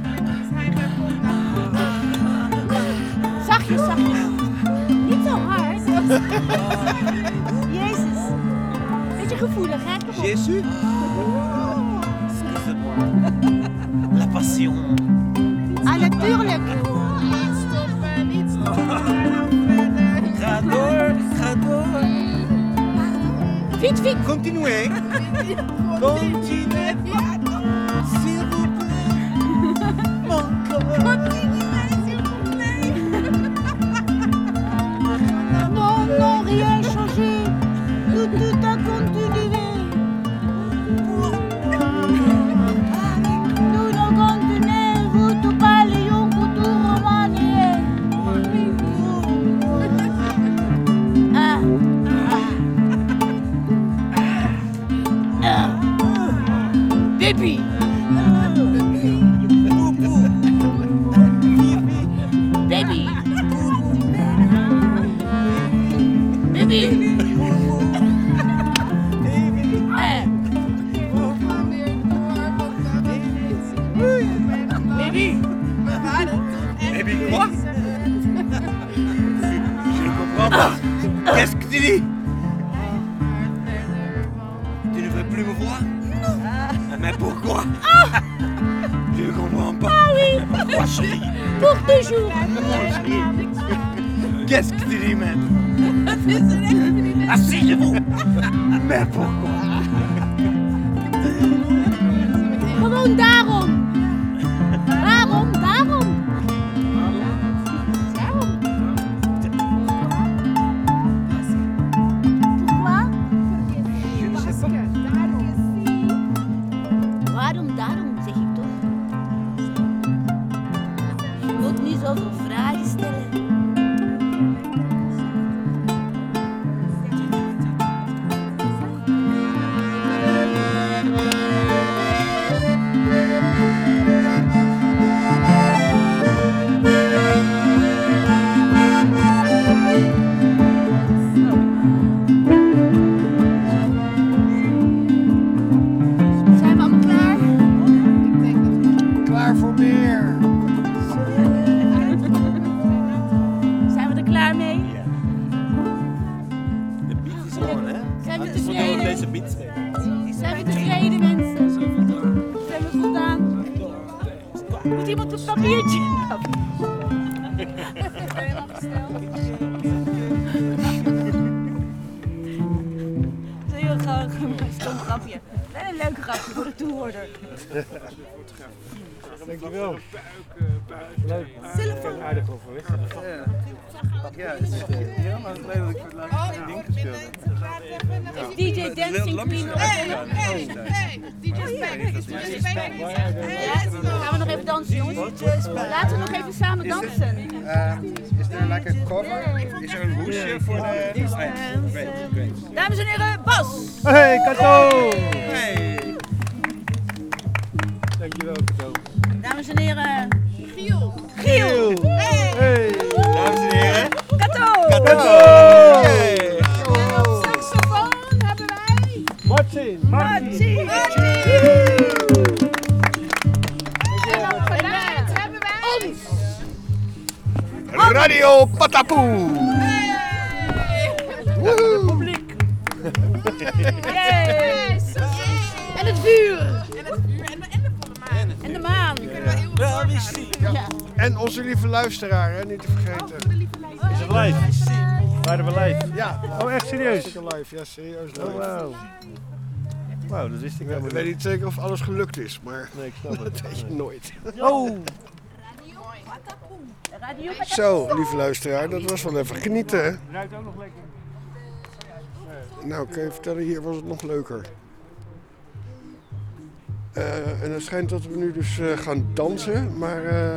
Speaker 2: Zachtjes, zachtjes. Niet zo hard. Jezus. Beetje gevoelig, hè? Kom op.
Speaker 7: Jésus? Excusez-moi. La passion.
Speaker 2: Ah, natuurlijk.
Speaker 3: Niet stoppen, niet stoppen.
Speaker 7: J'adore, j'adore.
Speaker 2: Fiets, fiets.
Speaker 7: Continuez. Continuez. S'il vous plaît. Mon corps.
Speaker 2: Non, non, rien changé. Tout, tout a continué. Nous nous continuons, vous tout parlions, vous tout remaniez.
Speaker 6: Baby. Baby. Baby. Eh. Baby.
Speaker 7: Baby, quoi? Je comprends pas. Qu'est-ce que tu dis? Tu ne veux plus me voir? Mais pourquoi? Je ne comprends pas.
Speaker 6: Ah oui.
Speaker 7: Pourquoi, chérie?
Speaker 6: Pour toujours.
Speaker 7: Qu'est-ce que tu dis, man? Asseyez-vous. Mais pourquoi?
Speaker 6: Gewoon daarom. Waarom? Daarom. Daarom. Pourquoi? Waarom, daarom, zeg ik toch? Je moet niet zoveel vragen stellen. Zijn we allemaal klaar?
Speaker 1: Klaar voor meer.
Speaker 6: Zijn we er klaar mee?
Speaker 7: De beat is on, hè?
Speaker 6: Zijn we
Speaker 7: Het is voor
Speaker 6: tevreden?
Speaker 7: deze beat spelen.
Speaker 6: Zijn we tevreden, mensen? Zijn we voldaan? Moet iemand een papiertje? Dat is heel graag een stom grapje. En een leuk grapje voor de toehoorder.
Speaker 4: Dankjewel. Leuk. Telefoon. Aardig over weg.
Speaker 7: Ja, het is helemaal geleden dat ik voor het laatst een ding gespeeld heb.
Speaker 6: Is D J Dancing Queen nog even?
Speaker 3: Hey, D J Spank. Is D J Spank?
Speaker 6: Ja, gaan we nog even dansen, jongens? Laten we nog even samen dansen.
Speaker 7: Is er like een cover? Is er een hoesje voor de... Ah, ja. Great, great.
Speaker 6: Dames en heren, Bas!
Speaker 4: Hey, Kato!
Speaker 7: Hey!
Speaker 4: Dankjewel, Kato.
Speaker 6: Dames en heren,
Speaker 3: Giel.
Speaker 6: Giel!
Speaker 4: Hey!
Speaker 7: Dames en heren,
Speaker 6: Kato!
Speaker 7: Kato! Hey!
Speaker 3: En op saxofoon hebben wij...
Speaker 4: Martin!
Speaker 6: Martin!
Speaker 3: En op geluid hebben wij...
Speaker 6: Ons!
Speaker 1: Radio Patapoe.
Speaker 4: Publiek!
Speaker 6: Yay! En het vuur!
Speaker 3: En het vuur en de, en de volle maan.
Speaker 6: En de maan!
Speaker 7: Wel wie zie.
Speaker 6: Ja.
Speaker 1: En onze lieve luisteraar, hè, niet te vergeten.
Speaker 4: Is het live? Waren we live?
Speaker 1: Ja,
Speaker 4: Oh, echt serieus?
Speaker 1: hartstikke live. Ja, serieus
Speaker 4: Oh,
Speaker 1: live.
Speaker 4: wauw. Wauw, dat wist ik
Speaker 1: Ik
Speaker 4: helemaal
Speaker 1: weet
Speaker 4: niet.
Speaker 1: niet zeker of alles gelukt is, maar
Speaker 4: Nee, ik snap het.
Speaker 1: dat weet je nooit.
Speaker 4: Oh!
Speaker 6: Radio
Speaker 1: Zo, lieve luisteraar, dat was wel even genieten, hè?
Speaker 4: Ruikt ook nog lekker.
Speaker 1: Nou, kan je vertellen, hier was het nog leuker. Uh, en het schijnt dat we nu dus uh, gaan dansen, maar uh,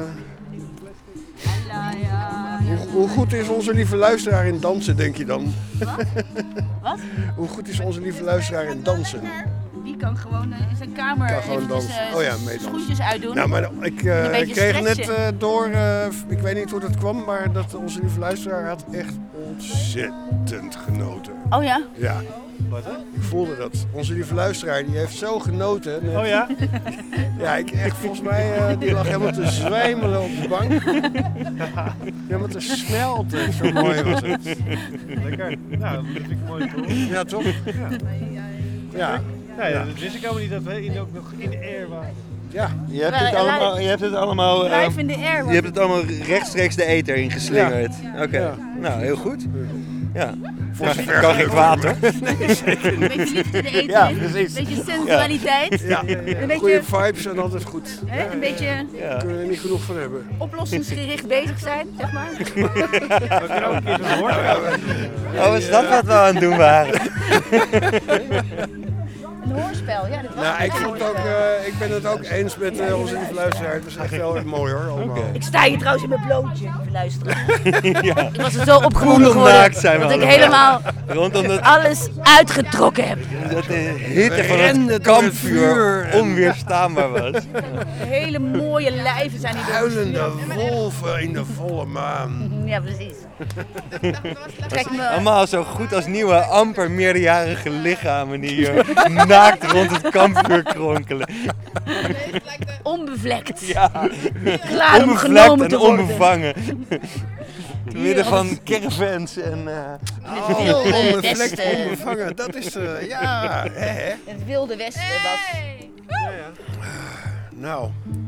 Speaker 1: hoe, hoe goed is onze lieve luisteraar in dansen, denk je dan?
Speaker 6: Wat? Wat?
Speaker 1: Hoe goed is onze lieve luisteraar in dansen?
Speaker 6: Die kan gewoon uh, in zijn kamer
Speaker 1: Kan gewoon
Speaker 6: eventjes,
Speaker 1: dansen.
Speaker 6: uh,
Speaker 1: Oh ja,
Speaker 6: zijn
Speaker 1: meedansen.
Speaker 6: schoentjes uitdoen.
Speaker 1: Nou, maar ik, uh,
Speaker 6: Een beetje
Speaker 1: ik kreeg net
Speaker 6: stretchen.
Speaker 1: uh, door, uh, ik weet niet hoe dat kwam, maar dat onze lieve luisteraar had echt ontzettend genoten.
Speaker 6: Oh ja?
Speaker 1: Ja,
Speaker 4: Wat hè?
Speaker 1: ik voelde dat. Onze lieve luisteraar die heeft zo genoten. Net.
Speaker 4: Oh ja?
Speaker 1: Ja, ik echt volgens mij, uh, die lag helemaal te zwijmelen op de bank. Helemaal te smelten. Zo mooi was het.
Speaker 4: Lekker. Nou, dat vind ik mooi te horen.
Speaker 1: Ja, toch?
Speaker 4: Ja.
Speaker 1: Ja.
Speaker 4: Nou ja, dat wist ik helemaal niet dat we in, ook nog in de air waren.
Speaker 1: Ja.
Speaker 7: Je hebt
Speaker 6: Wij-
Speaker 7: het allemaal, je hebt het allemaal, eh,
Speaker 6: Live in de air.
Speaker 7: je hebt het allemaal rechtstreeks de ether ingeslingerd. Oké,
Speaker 1: Ja.
Speaker 7: nou heel goed. Ja,
Speaker 1: Voor
Speaker 7: kan,
Speaker 1: zover
Speaker 7: kan geen kwaad hoor.
Speaker 6: Een beetje liefde de eten
Speaker 7: Ja,
Speaker 6: in.
Speaker 7: precies.
Speaker 6: Een beetje sensualiteit.
Speaker 1: Ja.
Speaker 6: Een
Speaker 1: Goede
Speaker 6: beetje,
Speaker 1: vibes zijn altijd goed.
Speaker 6: hè, een beetje
Speaker 7: Ja.
Speaker 1: Daar kunnen we er niet genoeg van hebben.
Speaker 6: oplossingsgericht bezig zijn, zeg maar.
Speaker 4: We kunnen ook een keer zo'n woord.
Speaker 7: Oh, is dat wat we aan het doen waren?
Speaker 2: Een hoorspel, ja, dat was
Speaker 1: Nou,
Speaker 2: een
Speaker 1: ik, vond het ook, uh, ik ben het ook eens met uh, onze lieve luisteraar. Het was echt heel erg mooi hoor, allemaal. Okay.
Speaker 2: Ik sta hier trouwens in mijn blootje, lieve luisteraar.
Speaker 7: Ja.
Speaker 2: Ik was er zo opgewonden geworden
Speaker 7: zijn we
Speaker 2: dat ik
Speaker 7: allemaal.
Speaker 2: helemaal
Speaker 7: Rondom dat,
Speaker 2: alles uitgetrokken heb.
Speaker 7: Dat de hitte van het kampvuur onweerstaanbaar was.
Speaker 2: Hele mooie lijven zijn hier.
Speaker 1: Huilende wolven in de volle maan.
Speaker 2: Ja, precies. Kijk me...
Speaker 7: Allemaal zo goed als nieuwe, amper meerderjarige lichamen die hier naakt rond het kampvuur kronkelen.
Speaker 2: Onbevlekt.
Speaker 7: Ja.
Speaker 2: Klaar om
Speaker 7: Onbevlekt
Speaker 2: genomen te
Speaker 7: en
Speaker 2: worden.
Speaker 7: onbevangen. Te midden van caravans en... Uh...
Speaker 1: Oh, onbevlekt, onbevangen, dat is... Uh, ja, hè, hè.
Speaker 2: Het wilde westen was...
Speaker 3: Hey.
Speaker 4: Ja, ja.
Speaker 1: Nou.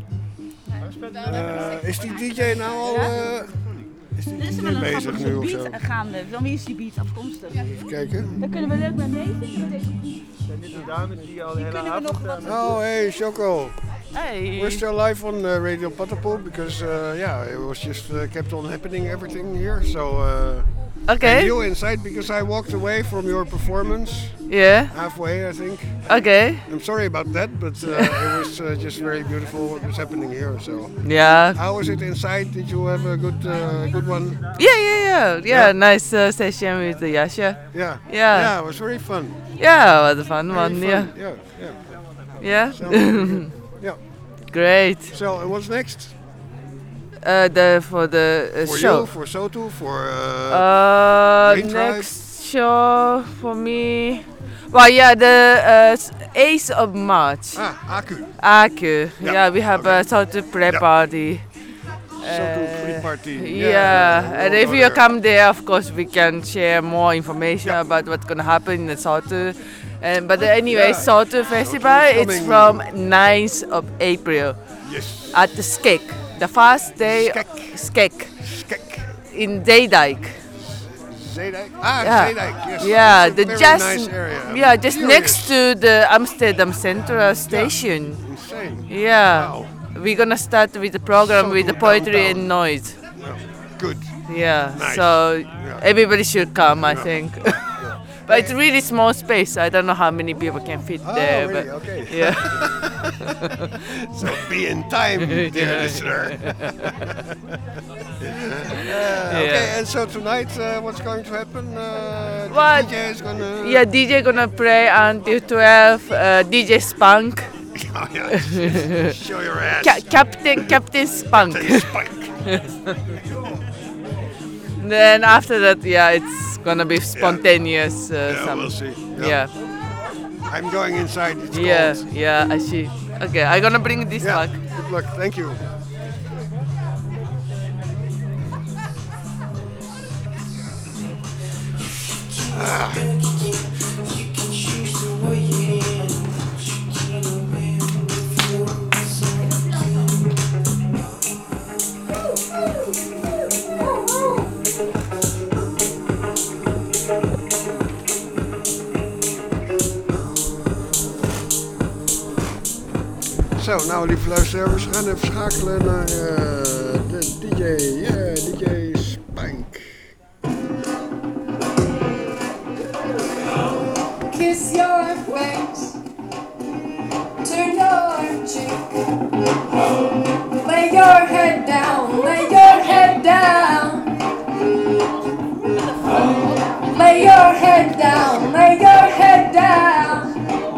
Speaker 1: Uh, is die D J nou al... Uh, is die
Speaker 2: Dit is
Speaker 1: D J
Speaker 2: wel een
Speaker 1: bezig
Speaker 2: grappige
Speaker 1: nu of
Speaker 2: beat
Speaker 1: zo?
Speaker 2: gaande. Van wie is die beat afkomstig?
Speaker 1: Even kijken.
Speaker 2: Daar kunnen we leuk mee meezingen met deze beat.
Speaker 4: Zijn dit de dames die al de hele
Speaker 2: kunnen we
Speaker 4: avond...
Speaker 2: nog wat-
Speaker 4: uh,
Speaker 1: Oh, hey, Choco.
Speaker 2: Hey.
Speaker 1: We're still live on uh, Radio Patapult because, uh, yeah, it was just uh, kept on happening, everything here. So, uh,
Speaker 8: Okay.
Speaker 1: and you inside because I walked away from your performance.
Speaker 8: Yeah.
Speaker 1: Halfway, I think.
Speaker 8: Okay.
Speaker 1: I'm sorry about that, but uh, it was uh, just very beautiful what was happening here. So,
Speaker 8: Yeah.
Speaker 1: how was it inside? Did you have a good, uh, good one?
Speaker 8: Yeah, yeah, yeah. Yeah,
Speaker 1: Yeah.
Speaker 8: nice uh, session with uh, Yasha.
Speaker 1: Yeah.
Speaker 8: Yeah.
Speaker 1: Yeah, it was very fun.
Speaker 8: Yeah, it was a fun
Speaker 1: Very
Speaker 8: one.
Speaker 1: fun.
Speaker 8: Yeah.
Speaker 1: Yeah. Yeah.
Speaker 8: Yeah.
Speaker 1: Sounds very good. Yeah.
Speaker 8: Great.
Speaker 1: So, and what's next?
Speaker 8: Uh, the for the uh,
Speaker 1: For
Speaker 8: show.
Speaker 1: you, for Sotu, for uh,
Speaker 8: Uh,
Speaker 1: Green Tribe?
Speaker 8: next show for me. Well, yeah, the uh, eighth of March.
Speaker 1: ah, Aku.
Speaker 8: Aku.
Speaker 1: Yeah.
Speaker 8: Yeah, we have
Speaker 1: Okay.
Speaker 8: a Soto pre
Speaker 1: Yeah.
Speaker 8: party.
Speaker 1: Sotu
Speaker 8: Uh,
Speaker 1: free party.
Speaker 8: Yeah,
Speaker 1: we'll
Speaker 8: and
Speaker 1: go
Speaker 8: if you
Speaker 1: there.
Speaker 8: come there, of course, we can share more information
Speaker 1: Yeah.
Speaker 8: about what's gonna happen in the Soto. And but anyway,
Speaker 1: Yeah.
Speaker 8: Soto Festival,
Speaker 1: Soto is
Speaker 8: it's
Speaker 1: coming.
Speaker 8: from ninth of April
Speaker 1: Yes.
Speaker 8: at the Skek. The first day
Speaker 1: Skek.
Speaker 8: Skek
Speaker 1: Skek.
Speaker 8: in Zeedijk.
Speaker 1: Zeedijk. Ah,
Speaker 8: Yeah.
Speaker 1: Zeedijk. Yes.
Speaker 8: Yeah,
Speaker 1: It's a
Speaker 8: the
Speaker 1: very
Speaker 8: just
Speaker 1: nice area.
Speaker 8: yeah, just
Speaker 1: Curious.
Speaker 8: next to the Amsterdam Central Station.
Speaker 1: Insane.
Speaker 8: Yeah,
Speaker 1: Wow.
Speaker 8: we're gonna start with the program
Speaker 1: Soto
Speaker 8: with the poetry
Speaker 1: downtown.
Speaker 8: and noise.
Speaker 1: Yeah. Good.
Speaker 8: Yeah,
Speaker 1: Nice.
Speaker 8: so
Speaker 1: Yeah.
Speaker 8: everybody should come, I
Speaker 1: Yeah.
Speaker 8: think. But it's really small space. I don't know how many people can fit
Speaker 1: Oh,
Speaker 8: there.
Speaker 1: really?
Speaker 8: But
Speaker 1: Okay.
Speaker 8: yeah,
Speaker 1: So be in time, dear listener. Uh, okay, and so tonight, uh, what's going to happen? Uh, the
Speaker 8: What?
Speaker 1: D J is gonna.
Speaker 8: yeah. D J gonna play until twelve. Uh, D J Spunk,
Speaker 1: Oh, yeah. Show your ass.
Speaker 8: Ca- Captain Captain Spunk.
Speaker 1: Spike.
Speaker 8: Then after that, yeah, it's gonna be spontaneous. Uh,
Speaker 1: Yeah,
Speaker 8: some,
Speaker 1: we'll see.
Speaker 8: yeah,
Speaker 1: I'm going inside. It's
Speaker 8: yeah,
Speaker 1: cold.
Speaker 8: yeah. I see. Okay, I'm gonna bring this
Speaker 1: Yeah.
Speaker 8: back.
Speaker 1: Good luck. Thank you. Zo, nou lieve luisteraars, we gaan even schakelen naar uh, de D J, yeah, D J Spank.
Speaker 9: Kiss your face, turn your cheek, lay your head down, lay your head down, lay your head down, lay your head down.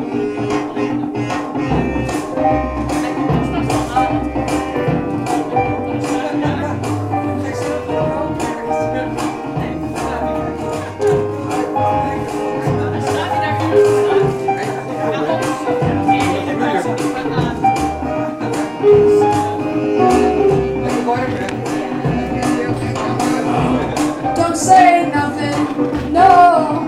Speaker 9: Don't say nothing, no.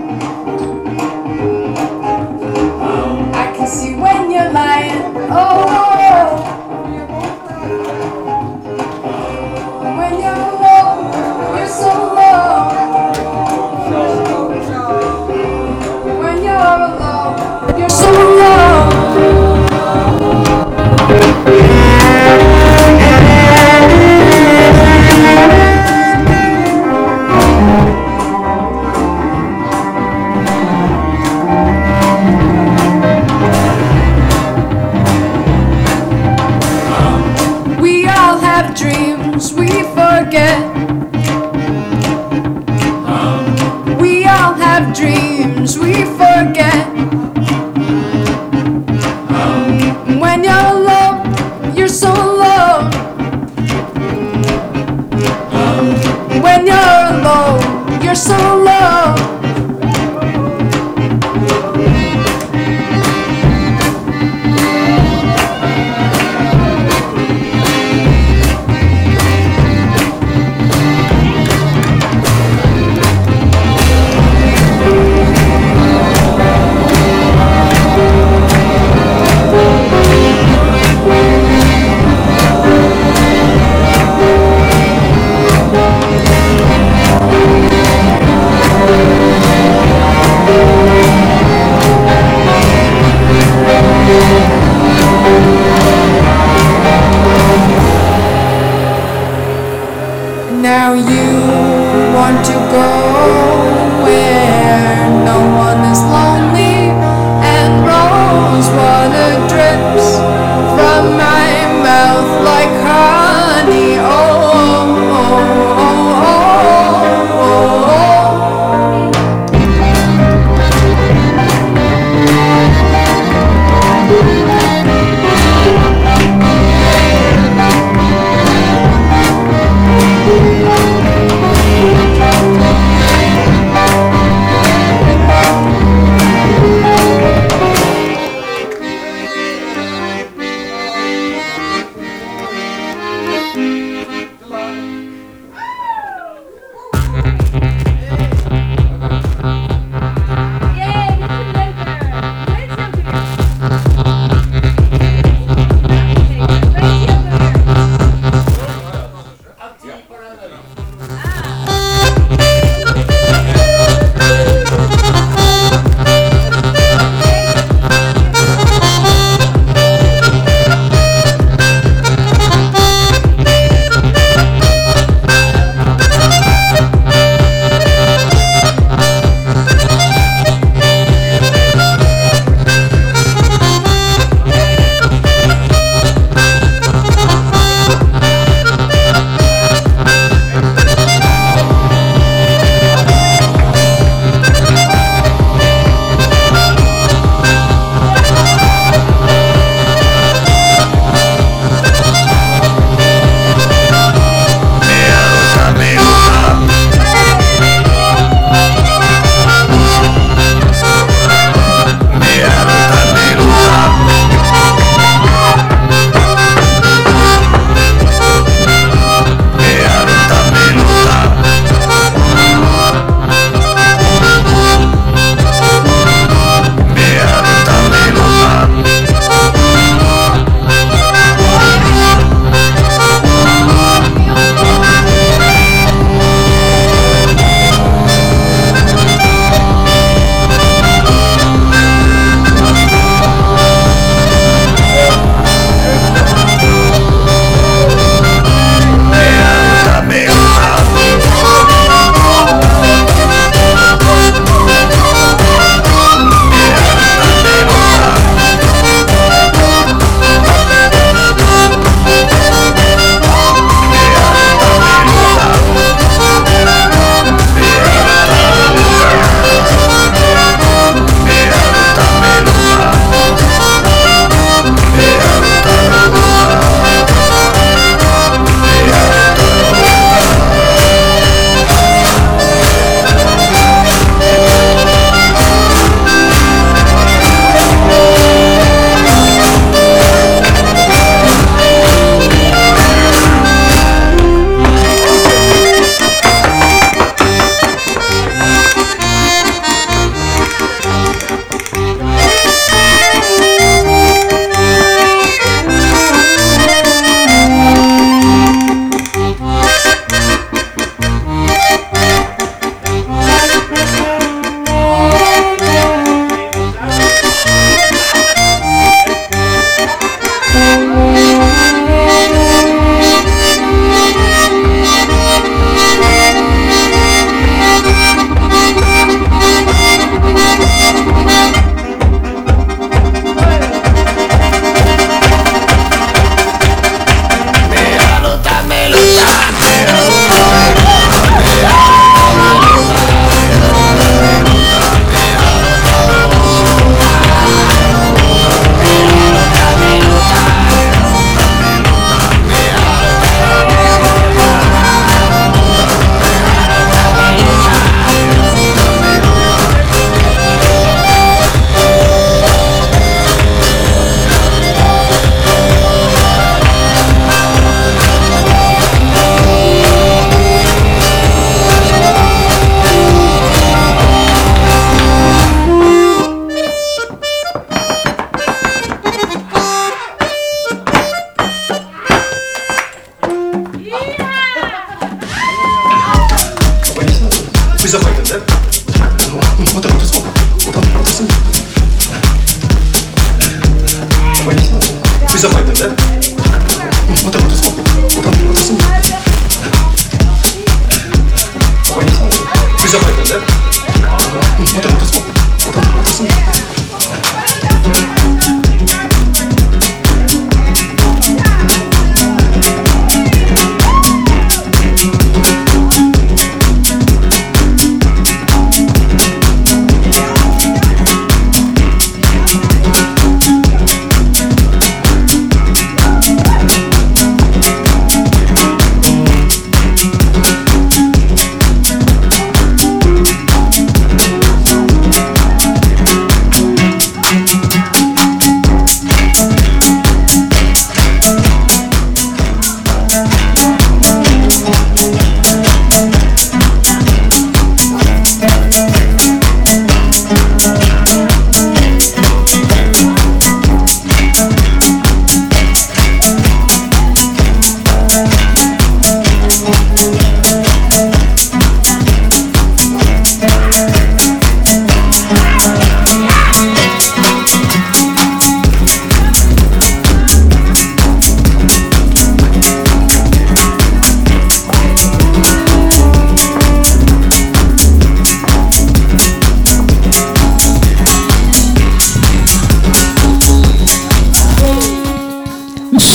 Speaker 9: I can see when you're lying. Oh, when you're low, you're so low. When you're low, you're so low. yeah. When you're alone, you're so alone. When you're alone, you're so alone.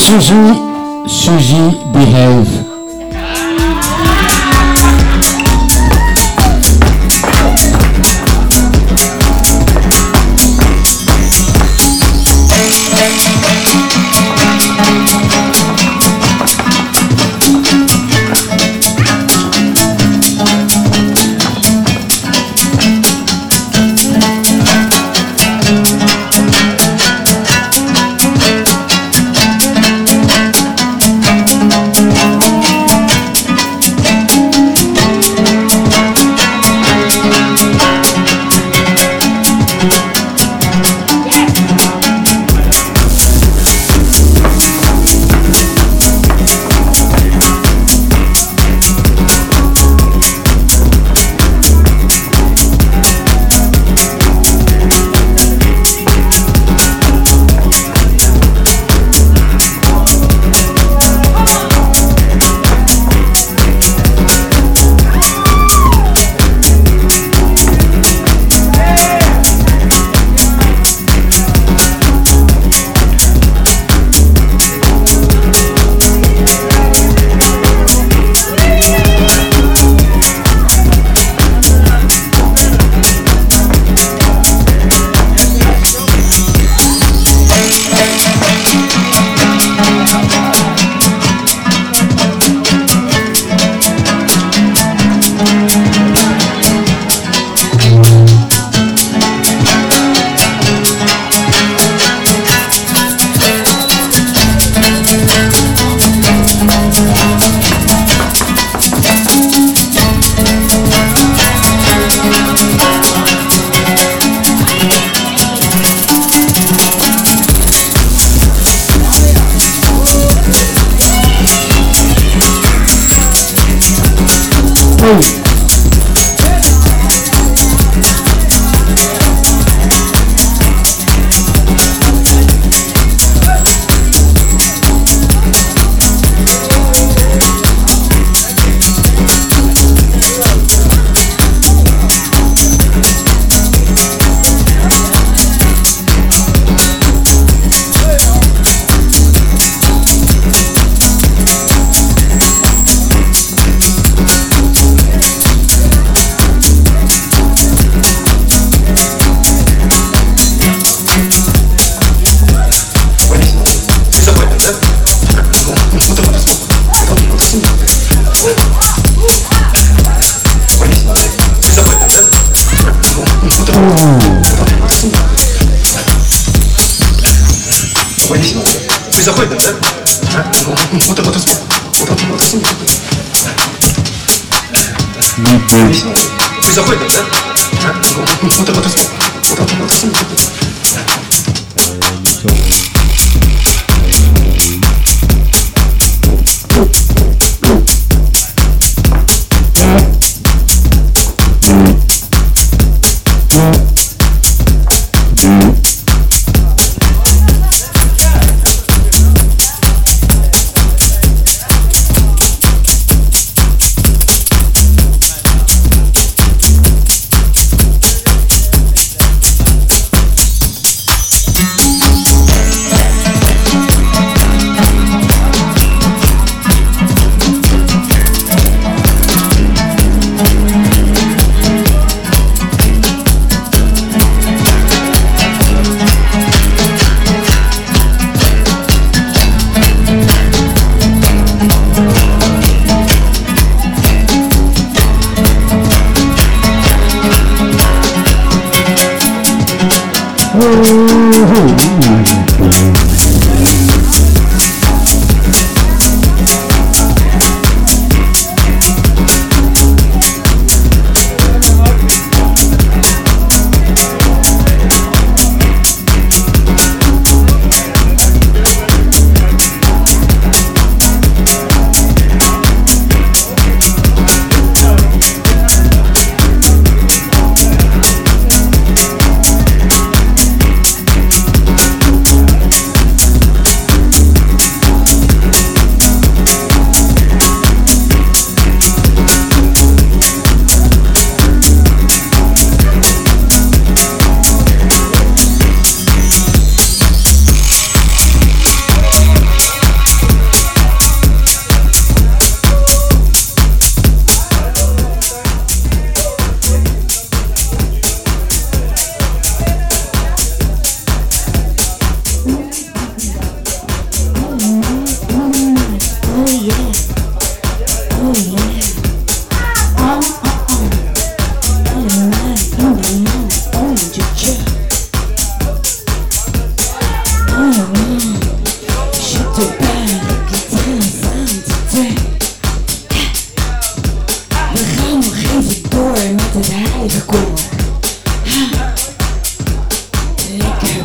Speaker 10: Susie, Susie, behave.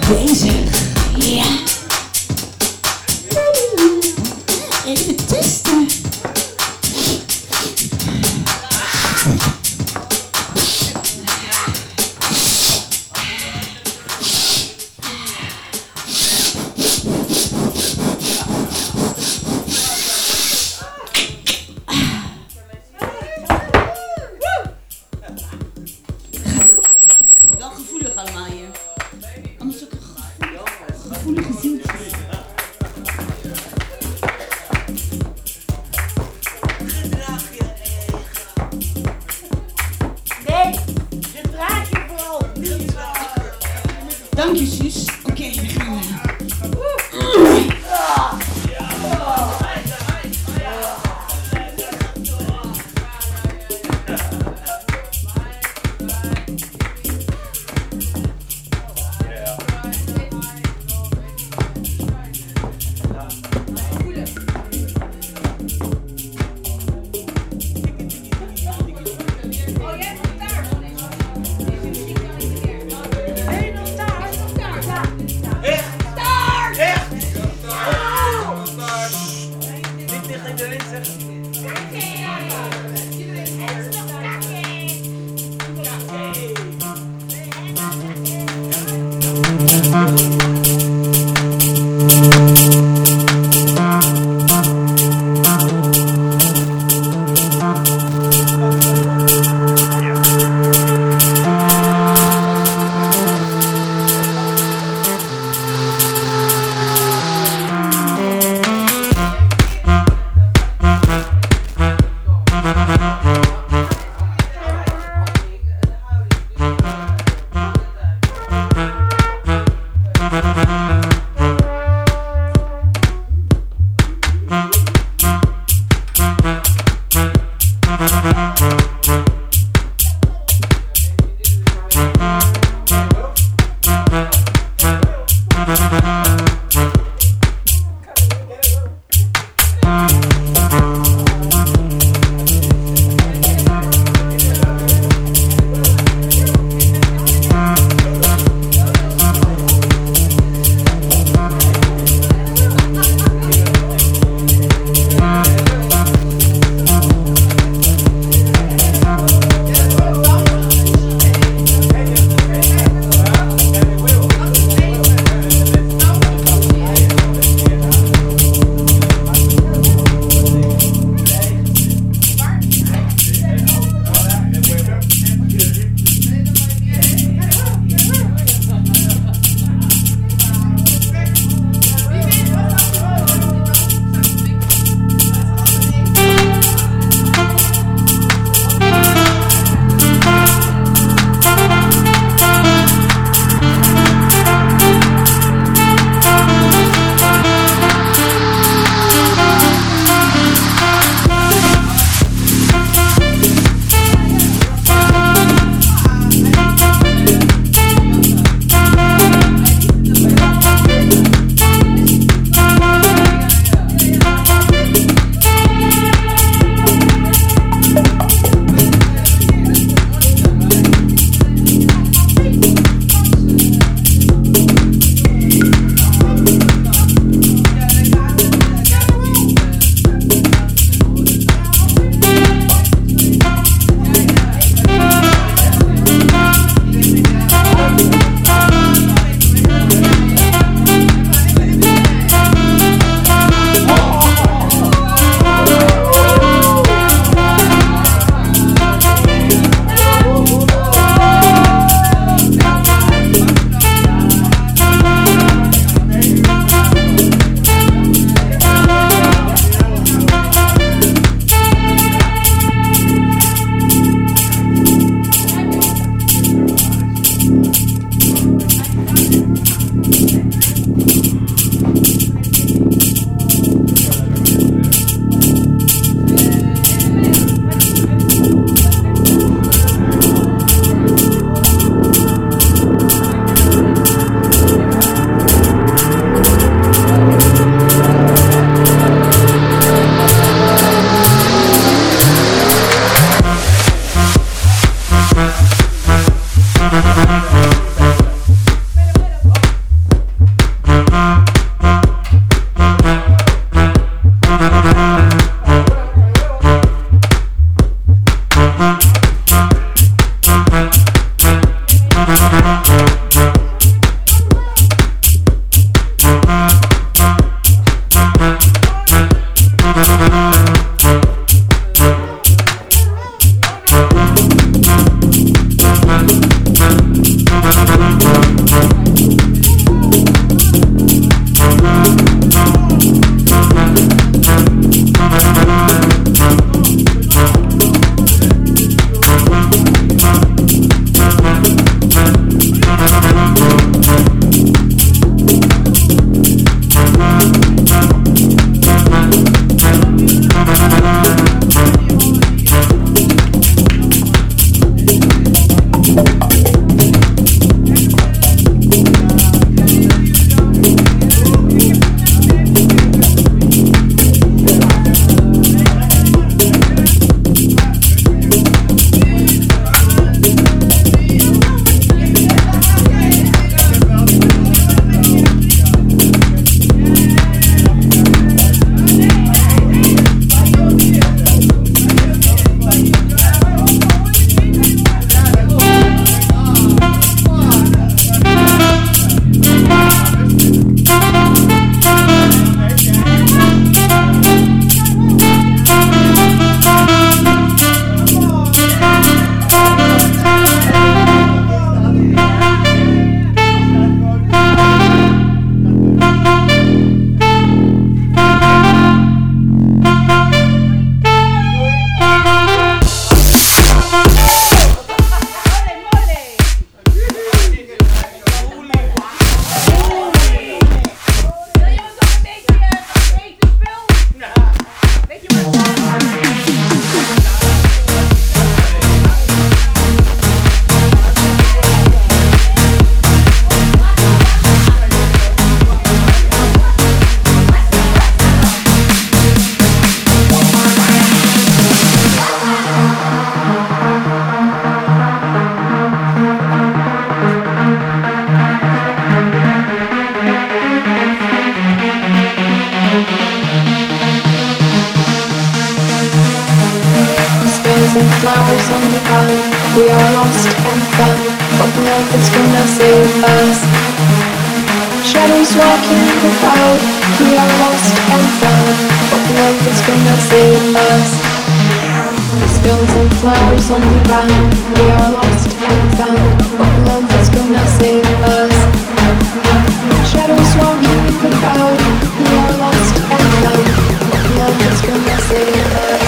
Speaker 11: bezig. Ja. Even testen.
Speaker 12: Wel gevoelig allemaal hier. Anders ook een gevoelige zieltjes.
Speaker 2: Nee, gedraag je vooral.
Speaker 12: Dank je, zus. Oké, okay, dan gaan we.
Speaker 2: Echt?
Speaker 9: gonna save us. Shadows walking the crowd, we are lost and found. What love is gonna save us? Stones and flowers on the ground, we are lost and found. What love is gonna save us? Shadows walking the crowd, we are lost and found. What love is gonna save us?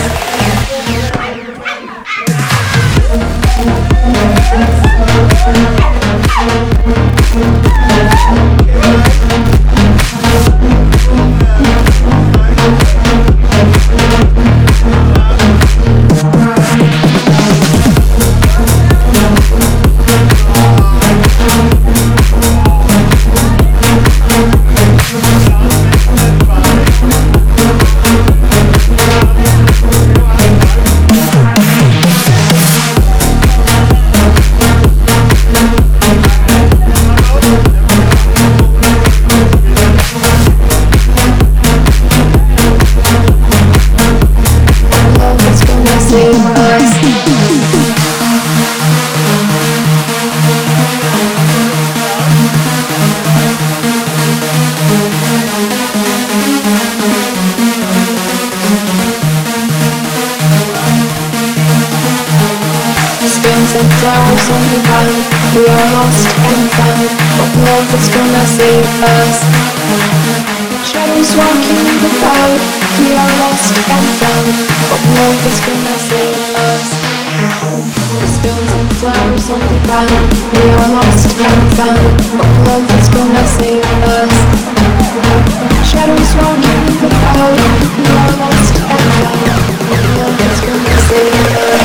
Speaker 9: Flowers on the ground, we are lost and found. What love is gonna save us? Shadows walking the crowd, we are lost and found. What love is gonna save us? Stones and flowers on the ground, we are lost and found. What love is gonna save us? Shadows walking the crowd, we are lost and found. What love is gonna save us?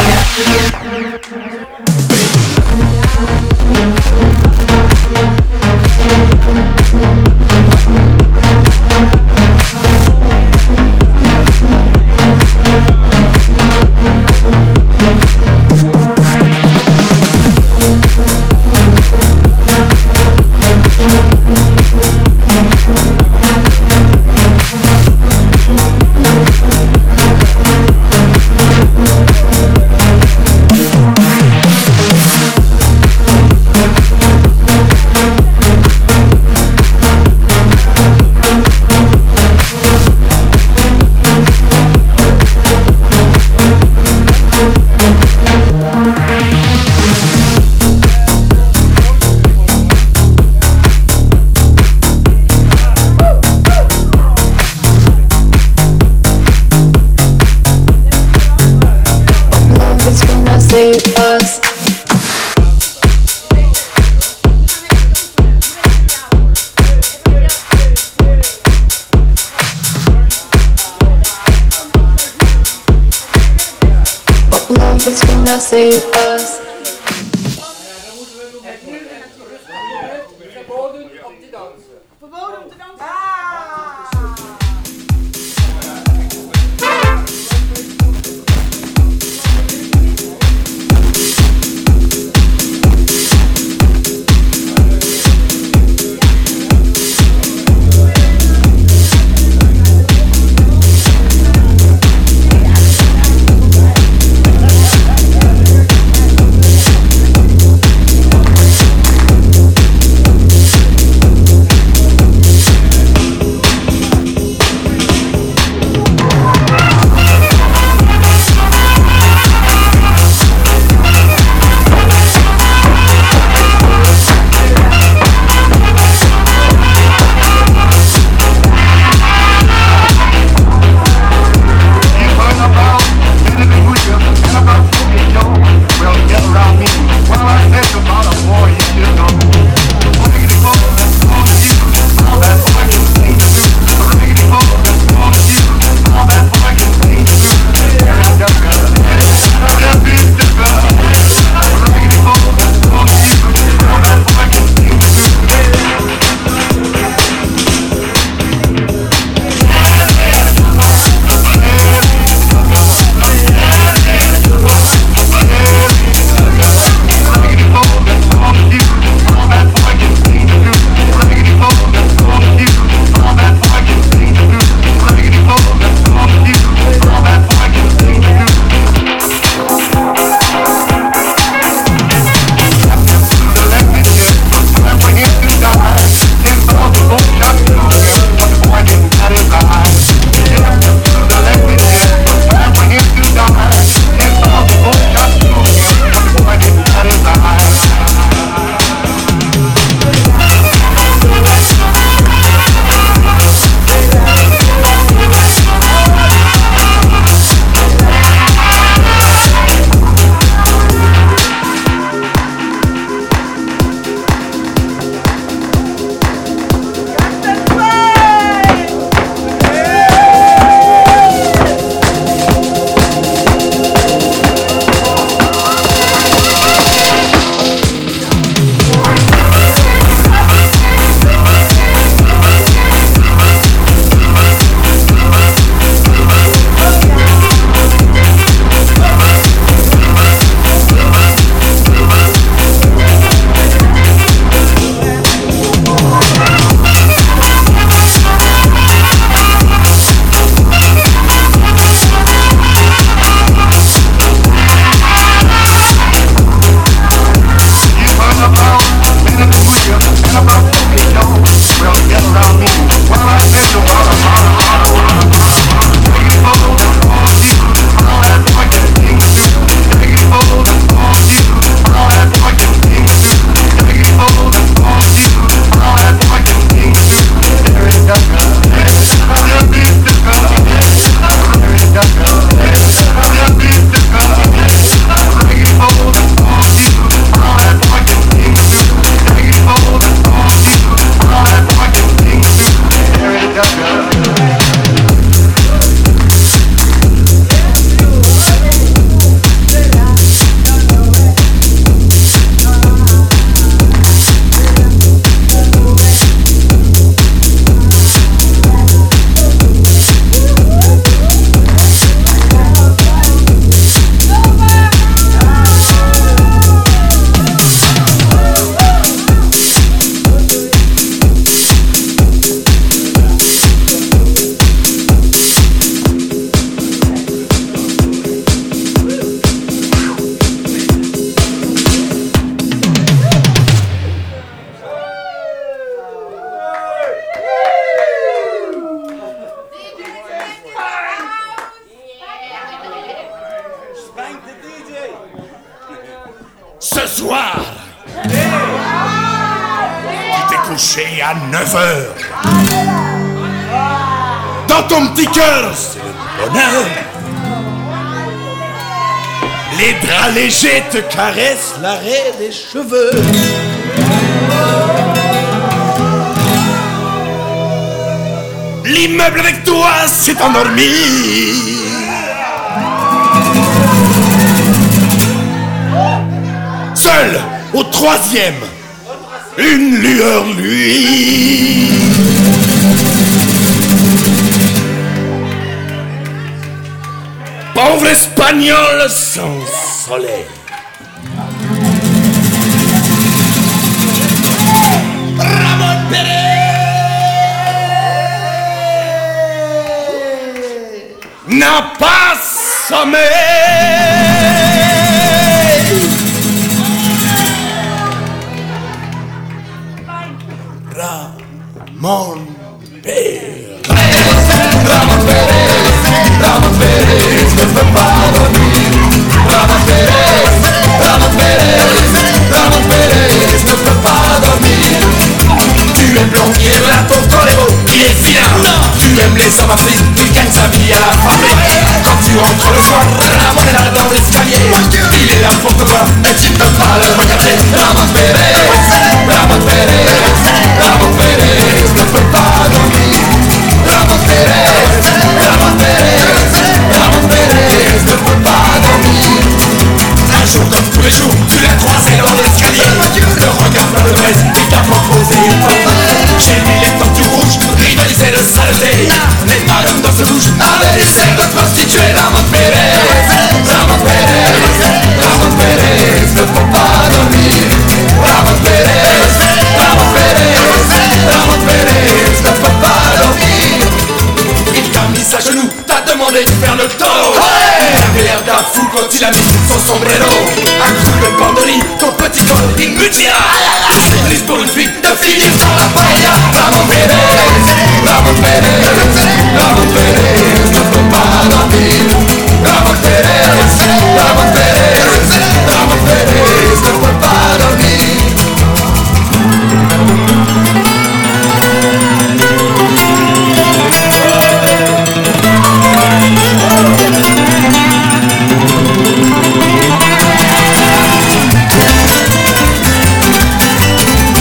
Speaker 9: Save us. What love is gonna save us?
Speaker 6: Verboden om te dansen. Verboden om te dansen?
Speaker 13: coucher à neuf heures. Dans ton petit cœur, c'est le bonheur. Les draps légers te caressent l'arrêt des cheveux. L'immeuble avec toi s'est endormi. Seul, au troisième, une lueur lui. Pauvre espagnol sans soleil. Ramon Pérez n'a pas sommeil. Ramon Pérez. Ramon Pérez, Ramon Pérez, ne peut pas dormir. Ramon Pérez, Ramon Pérez, Ramon Pérez, ne peut pas dormir. Tu aimes plombier, là pour Toledo, il est vilain. Tu aimes les hommes africains, il gagne sa vie à la fabrique. Quand tu rentres le soir, Ramon est là dans l'escalier. Il est là pour te voir, mais tu ne peux pas le regarder. Ramon Pérez, Ramon Pérez, Ramon Pérez, ne peut pas dormir. Ramon Pérez, Ramon Pérez, Ramon Pérez, ne peut pas dormir. Un jour comme tous les jours, tu l'as croisé dans l'escalier. Le regard plein de braise, il t'a proposé une femme. Chez lui les tortues rouges rivalisaient de saleté. Les madame dans ce douche avaient des serres de prostituées. Ramon Pérez, Ramon Pérez, Ramon Pérez, ne peut pas dormir. Ramon Pérez, Ramon Pérez, Ramon Pérez, ne peut pas dormir. Il t'a mis à genoux, t'a demandé de faire le taureau. Il avait l'air d'un fou quand il a mis son sombrero. Un coup de bandoli, ton petit col, il me dira. C'est triste pour une fille de finir sans la paella. Ramon Pérez, Ramon Pérez, Ramon Pérez, ne peut pas dormir. Ramon Pérez, Ramon Pérez, Ramon Pérez, ne peut pas dormir.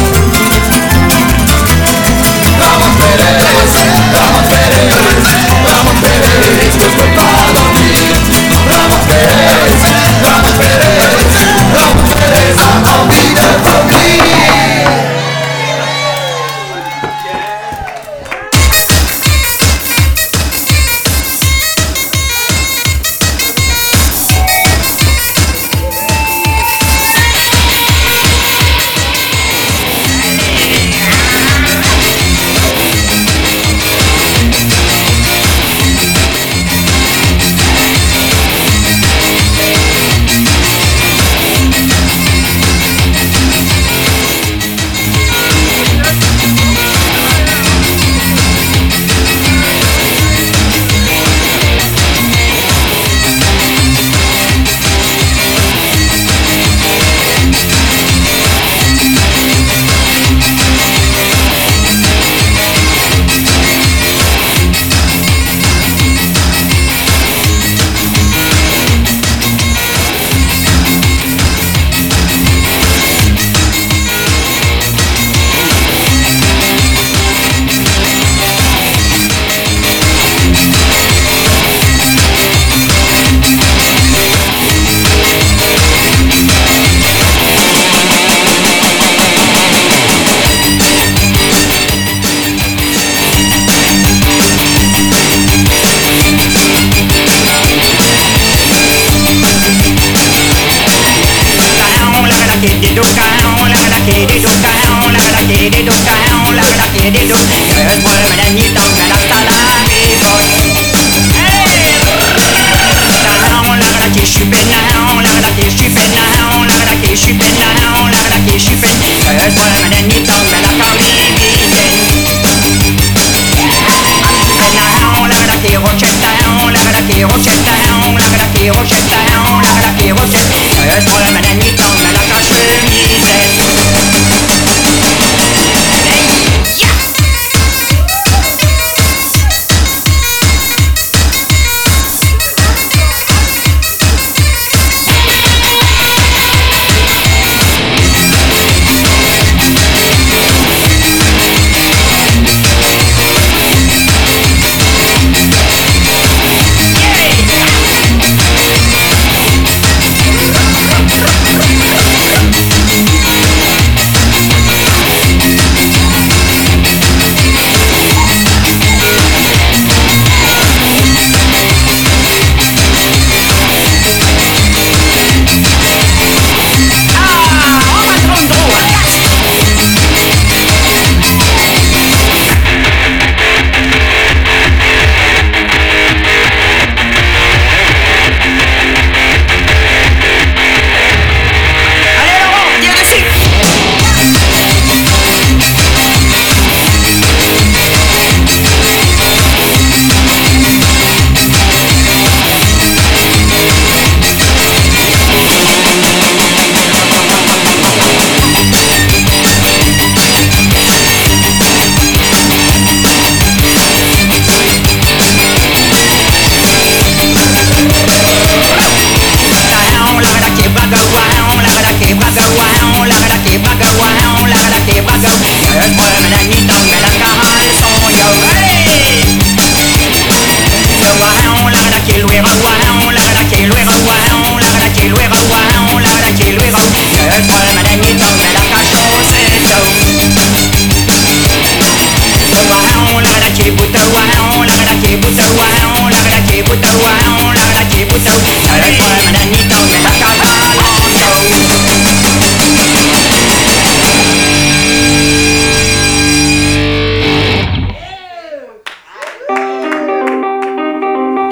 Speaker 13: Ramon Pérez,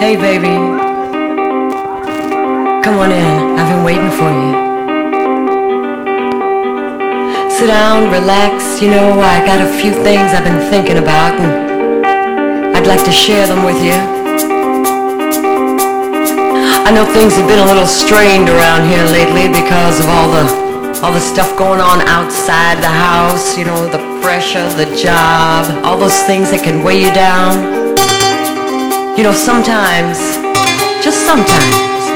Speaker 14: Hey, baby. Come on in. I've been waiting for you. Sit down, relax. You know, I got a few things I've been thinking about, and I'd like to share them with you. I know things have been a little strained around here lately because of all the all the stuff going on outside the house, you know, the pressure, the job, all those things that can weigh you down. You know, sometimes, just sometimes,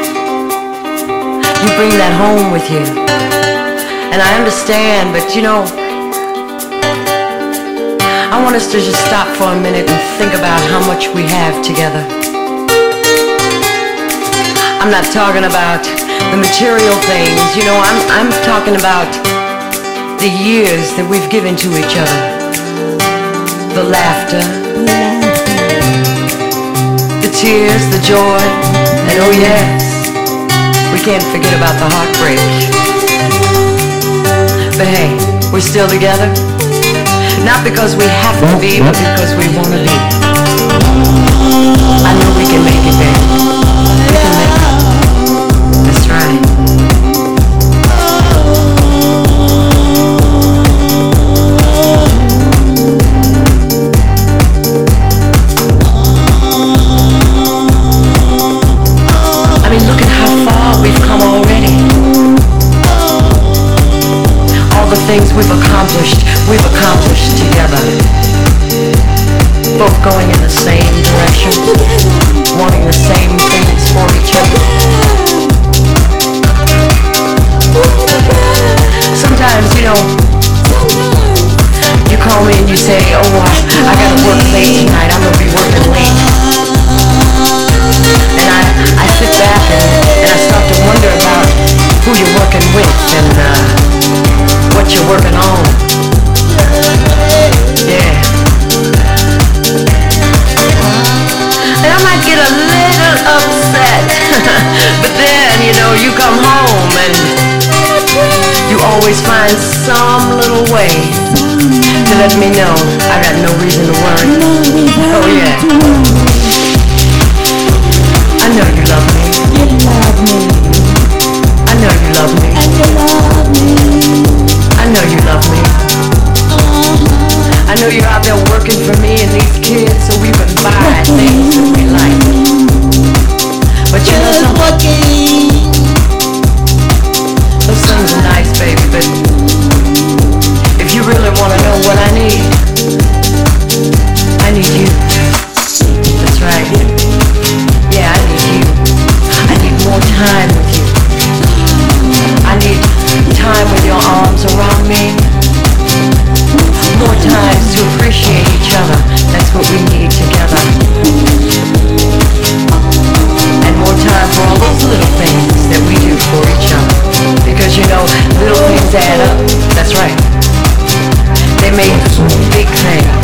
Speaker 14: you bring that home with you. And I understand, but you know, I want us to just stop for a minute and think about how much we have together. I'm not talking about the material things, you know, I'm, I'm talking about the years that we've given to each other. The laughter, the tears, the joy, and oh yes, we can't forget about the heartbreak. But hey, we're still together. Not because we have to be, but because we want to be. I know we can make it, baby. We can make it. That's right. I mean, look at how far we've come already. All the things we've accomplished, we've accomplished together. Both going in the same direction, wanting the same things for each other. Sometimes, you know, you call me and you say, oh, I, I gotta work late tonight, I'm gonna be working late. And I, I sit back and, and I start to wonder about who you're working with and uh, what you're working on. Yeah. And I might get a little upset, but then, you know, you come home and you always find some little way to let me know I got no reason to worry. Oh yeah. I know you love me. I know you love me. I know you love me. I know you're out there working for me and these kids so we can buy things that we like. But you know something? Those things are nice, baby, but if you really want to know what I need, I need you. That's right. Yeah, I need you. I need more time with you. I need time with your arms around me. More times to appreciate each other. That's what we need together. And more time for all those little things that we do for each other. Because you know, little things add up. That's right. They make big things.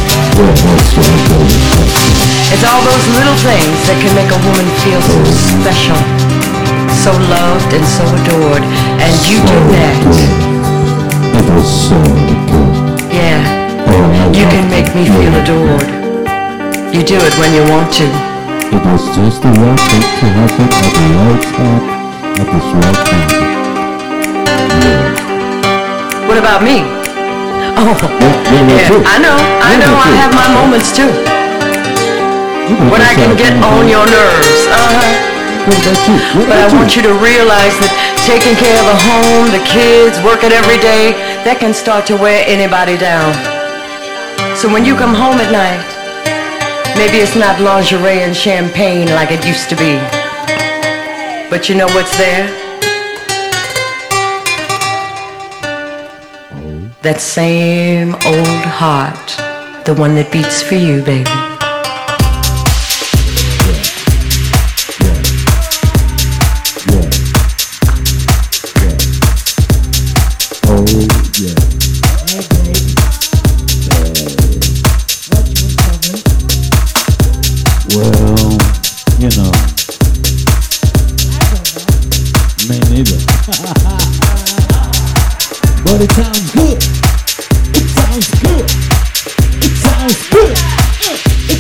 Speaker 14: It's all those little things that can make a woman feel so special, so loved and so adored. And you do that.
Speaker 10: It was so good.
Speaker 14: Yeah, you can make me feel adored. You do it when you want to.
Speaker 10: It was just the right thing to happen at the right time, at this right time. Yeah.
Speaker 14: What about me? Oh, yeah, I know, I know, I have my moments too. When I can get on your nerves, uh-huh. But I want you to realize that taking care of the home, the kids, working every day, that can start to wear anybody down. So when you come home at night, maybe it's not lingerie and champagne like it used to be. But you know what's there? That same old heart, the one that beats for you, baby.
Speaker 10: But it sounds good. It sounds good. It sounds good. It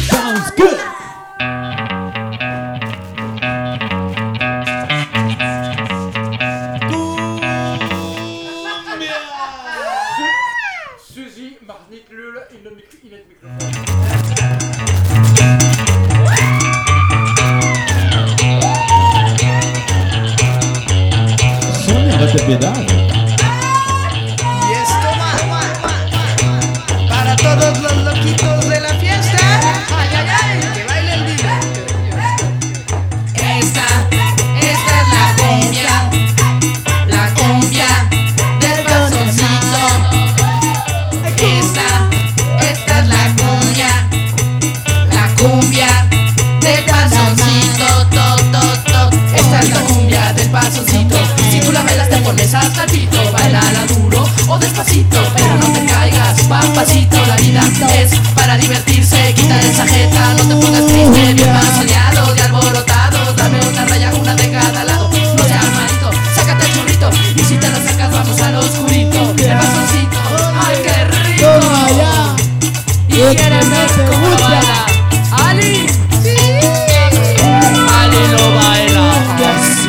Speaker 10: Sonia, date piedad.
Speaker 15: Y esto va para todos los loquitos de la fiesta. Ay, ay, ay, que bailen libre.
Speaker 13: Esta, esta es la cumbia, la cumbia del calzoncito. Esta, esta es la cumbia, la cumbia del calzoncito, to, to, to. Esta es la cumbia del calzoncito. Si tú la bailas te pones hasta el pito, bailala duro o despacito, pero no te caigas, papacito. La vida es para divertirse, quita esa jeta, no te pongas triste, bien más soñado de alborotado. Dame una raya, una de cada lado, no seas malito, sácate el churrito, y si te la sacas vamos al oscurito. El bastoncito, ay qué rico. Y quieren ver cómo lo baila Ali. Sí. Ali lo baila así.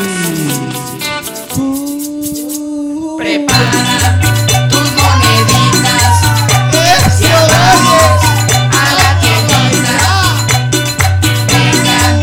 Speaker 13: Prepara tus moneditas y avances a la tiendita. Vengan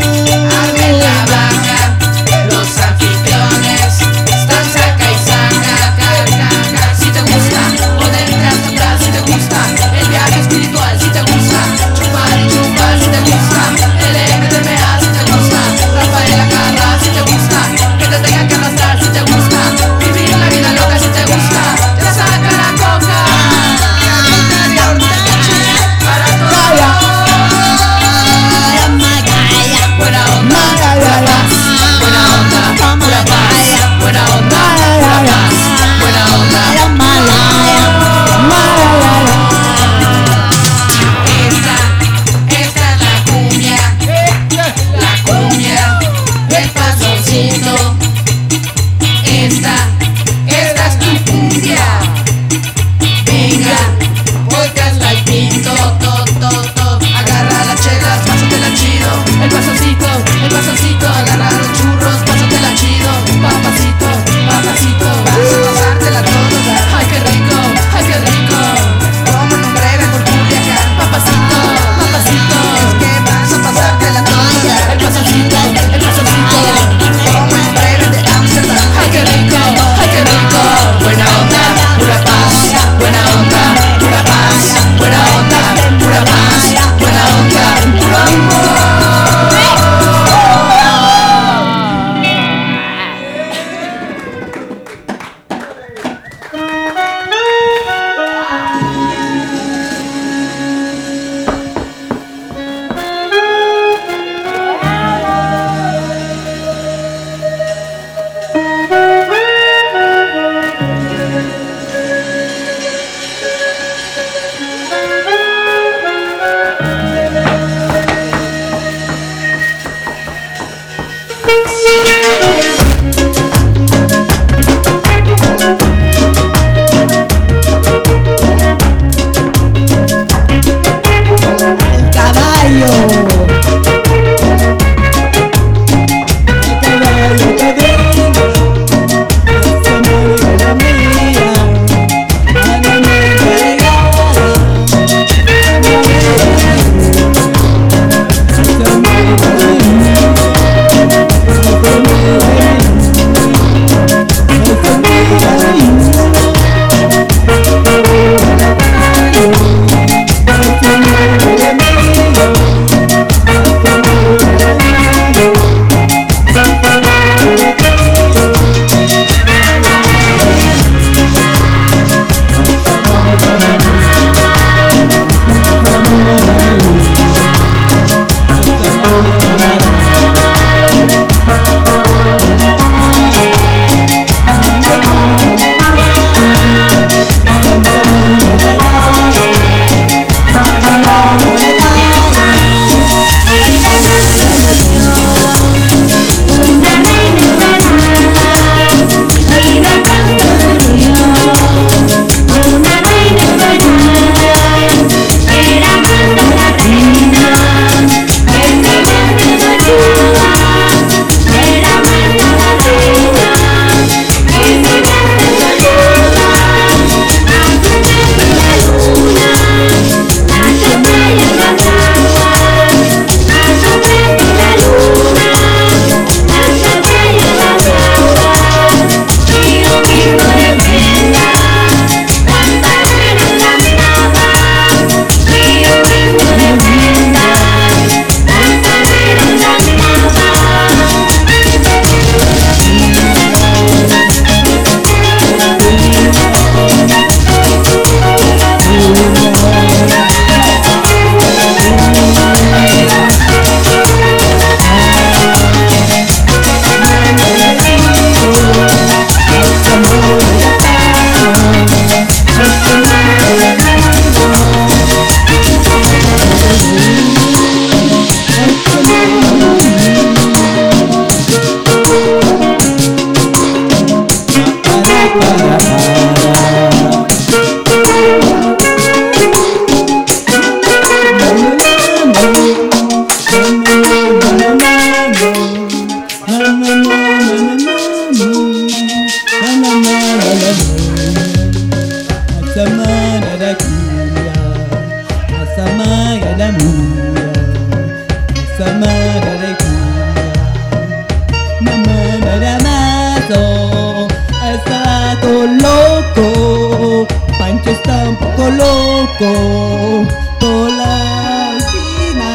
Speaker 16: esa mala mura, esa mala lectura, mamá maramazo, está todo loco, Pancho está un poco loco, por la vecina.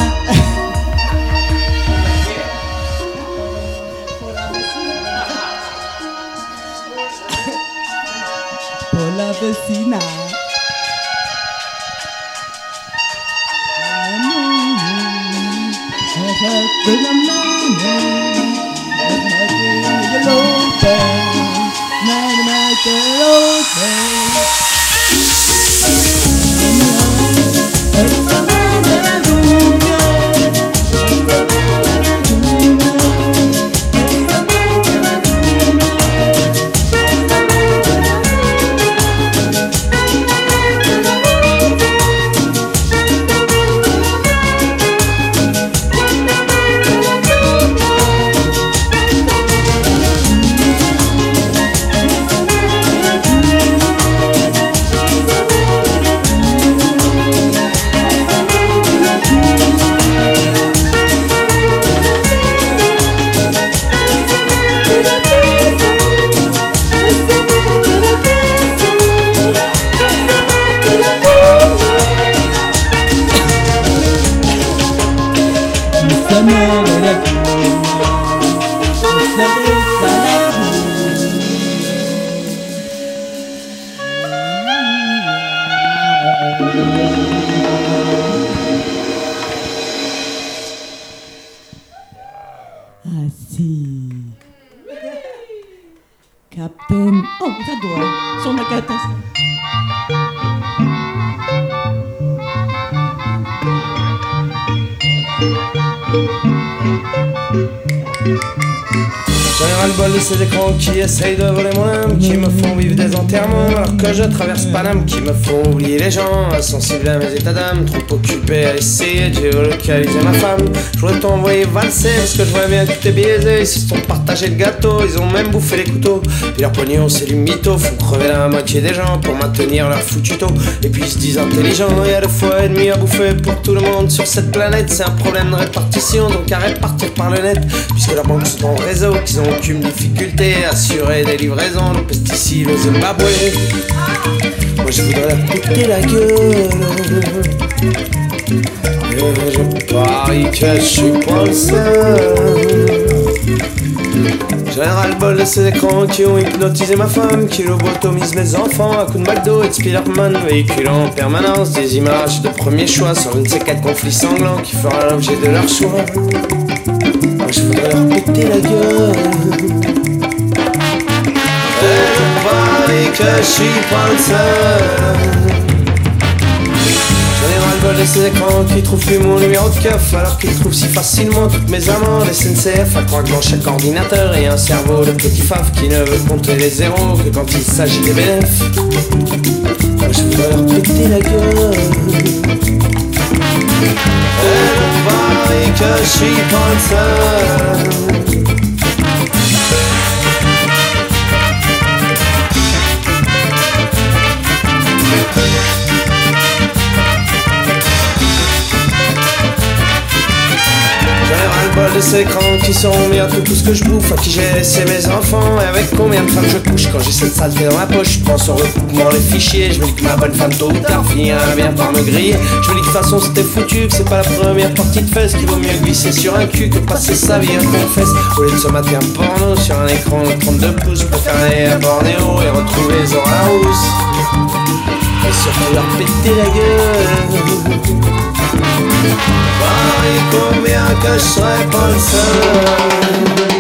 Speaker 16: Por la vecina. Captain. Oh, ga door. Zonder captain.
Speaker 17: J'en ai ras-le-bol de ces écrans qui essayent de voler mon âme, qui me font vivre des enterrements alors que je traverse Paname, qui me font oublier les gens, insensibles à mes états d'âme, trop occupé à essayer de géolocaliser ma femme. Je voudrais t'envoyer valser parce que je vois bien que tout est biaisé. Ils se sont partagés le gâteau, ils ont même bouffé les couteaux. Puis leur pognon c'est du mytho, font crever la moitié des gens pour maintenir leur foutu taux. Et puis ils se disent intelligents, il y a deux fois et demi à bouffer pour tout le monde sur cette planète. C'est un problème de répartition, donc à répartir par le net, puisque leurs banques sont en réseau, qu'ils ont aucune difficulté à assurer des livraisons de pesticides au Zimbabwe. Moi je voudrais leur péter la gueule, et je parie que je suis pas le seul. J'en ai ras-le-bol de ces écrans qui ont hypnotisé ma femme, qui lobotomisent mes enfants à coups de McDo et de Spiderman, véhiculant en permanence des images de premier choix sur une de ces quatre conflits sanglants qui fera l'objet de leur choix. Moi je voudrais leur péter la gueule, et je parie que je suis pas le seul. J'en ai ras-le-bol de ces écrans qui trouvent plus mon numéro de keuf, alors qu'ils trouvent si facilement toutes mes amendes S N C F, à croire que dans chaque ordinateur il y a un cerveau de petit faf qui ne veut compter les zéros que quand il s'agit des bénéfices. Moi je voudrais leur péter la gueule, et je parie que je suis pas le seul. De ces écrans qui seront bientôt tout ce que je bouffe, à qui j'ai laissé mes enfants et avec combien de femmes je couche. Quand j'ai cette saleté dans ma poche, je pense au recoupement des fichiers. Je me dis que ma bonne femme tôt ou tard finira bien par me griller. Je me dis que de toute façon c'était foutu, que c'est pas la première partie de fesses, qu'il vaut mieux glisser sur un cul que passer sa vie à confesse, au lieu de se mater un porno sur un écran de trente-deux pouces pour faire aller à Bornéo et retrouver Zora Rousse. Et surtout leur péter la gueule. Paris combien que je serais pas le seul.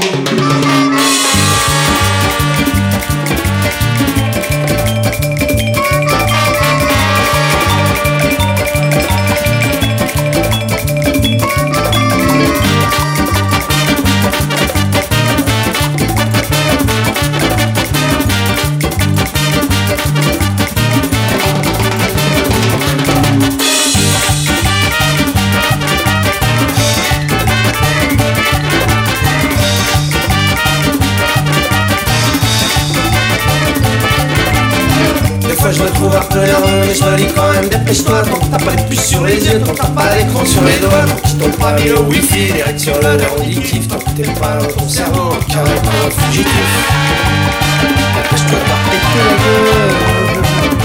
Speaker 17: même, dépêche-toi, tant que t'as pas les puces sur les yeux, tant que t'as pas l'écran sur les doigts, tant qu'ils t'ont pas mis le wifi direct sur le nerf auditif, tant que t'es pas dans ton cerveau, carrément un fugitif. Dépêche-toi de pas péter la gueule.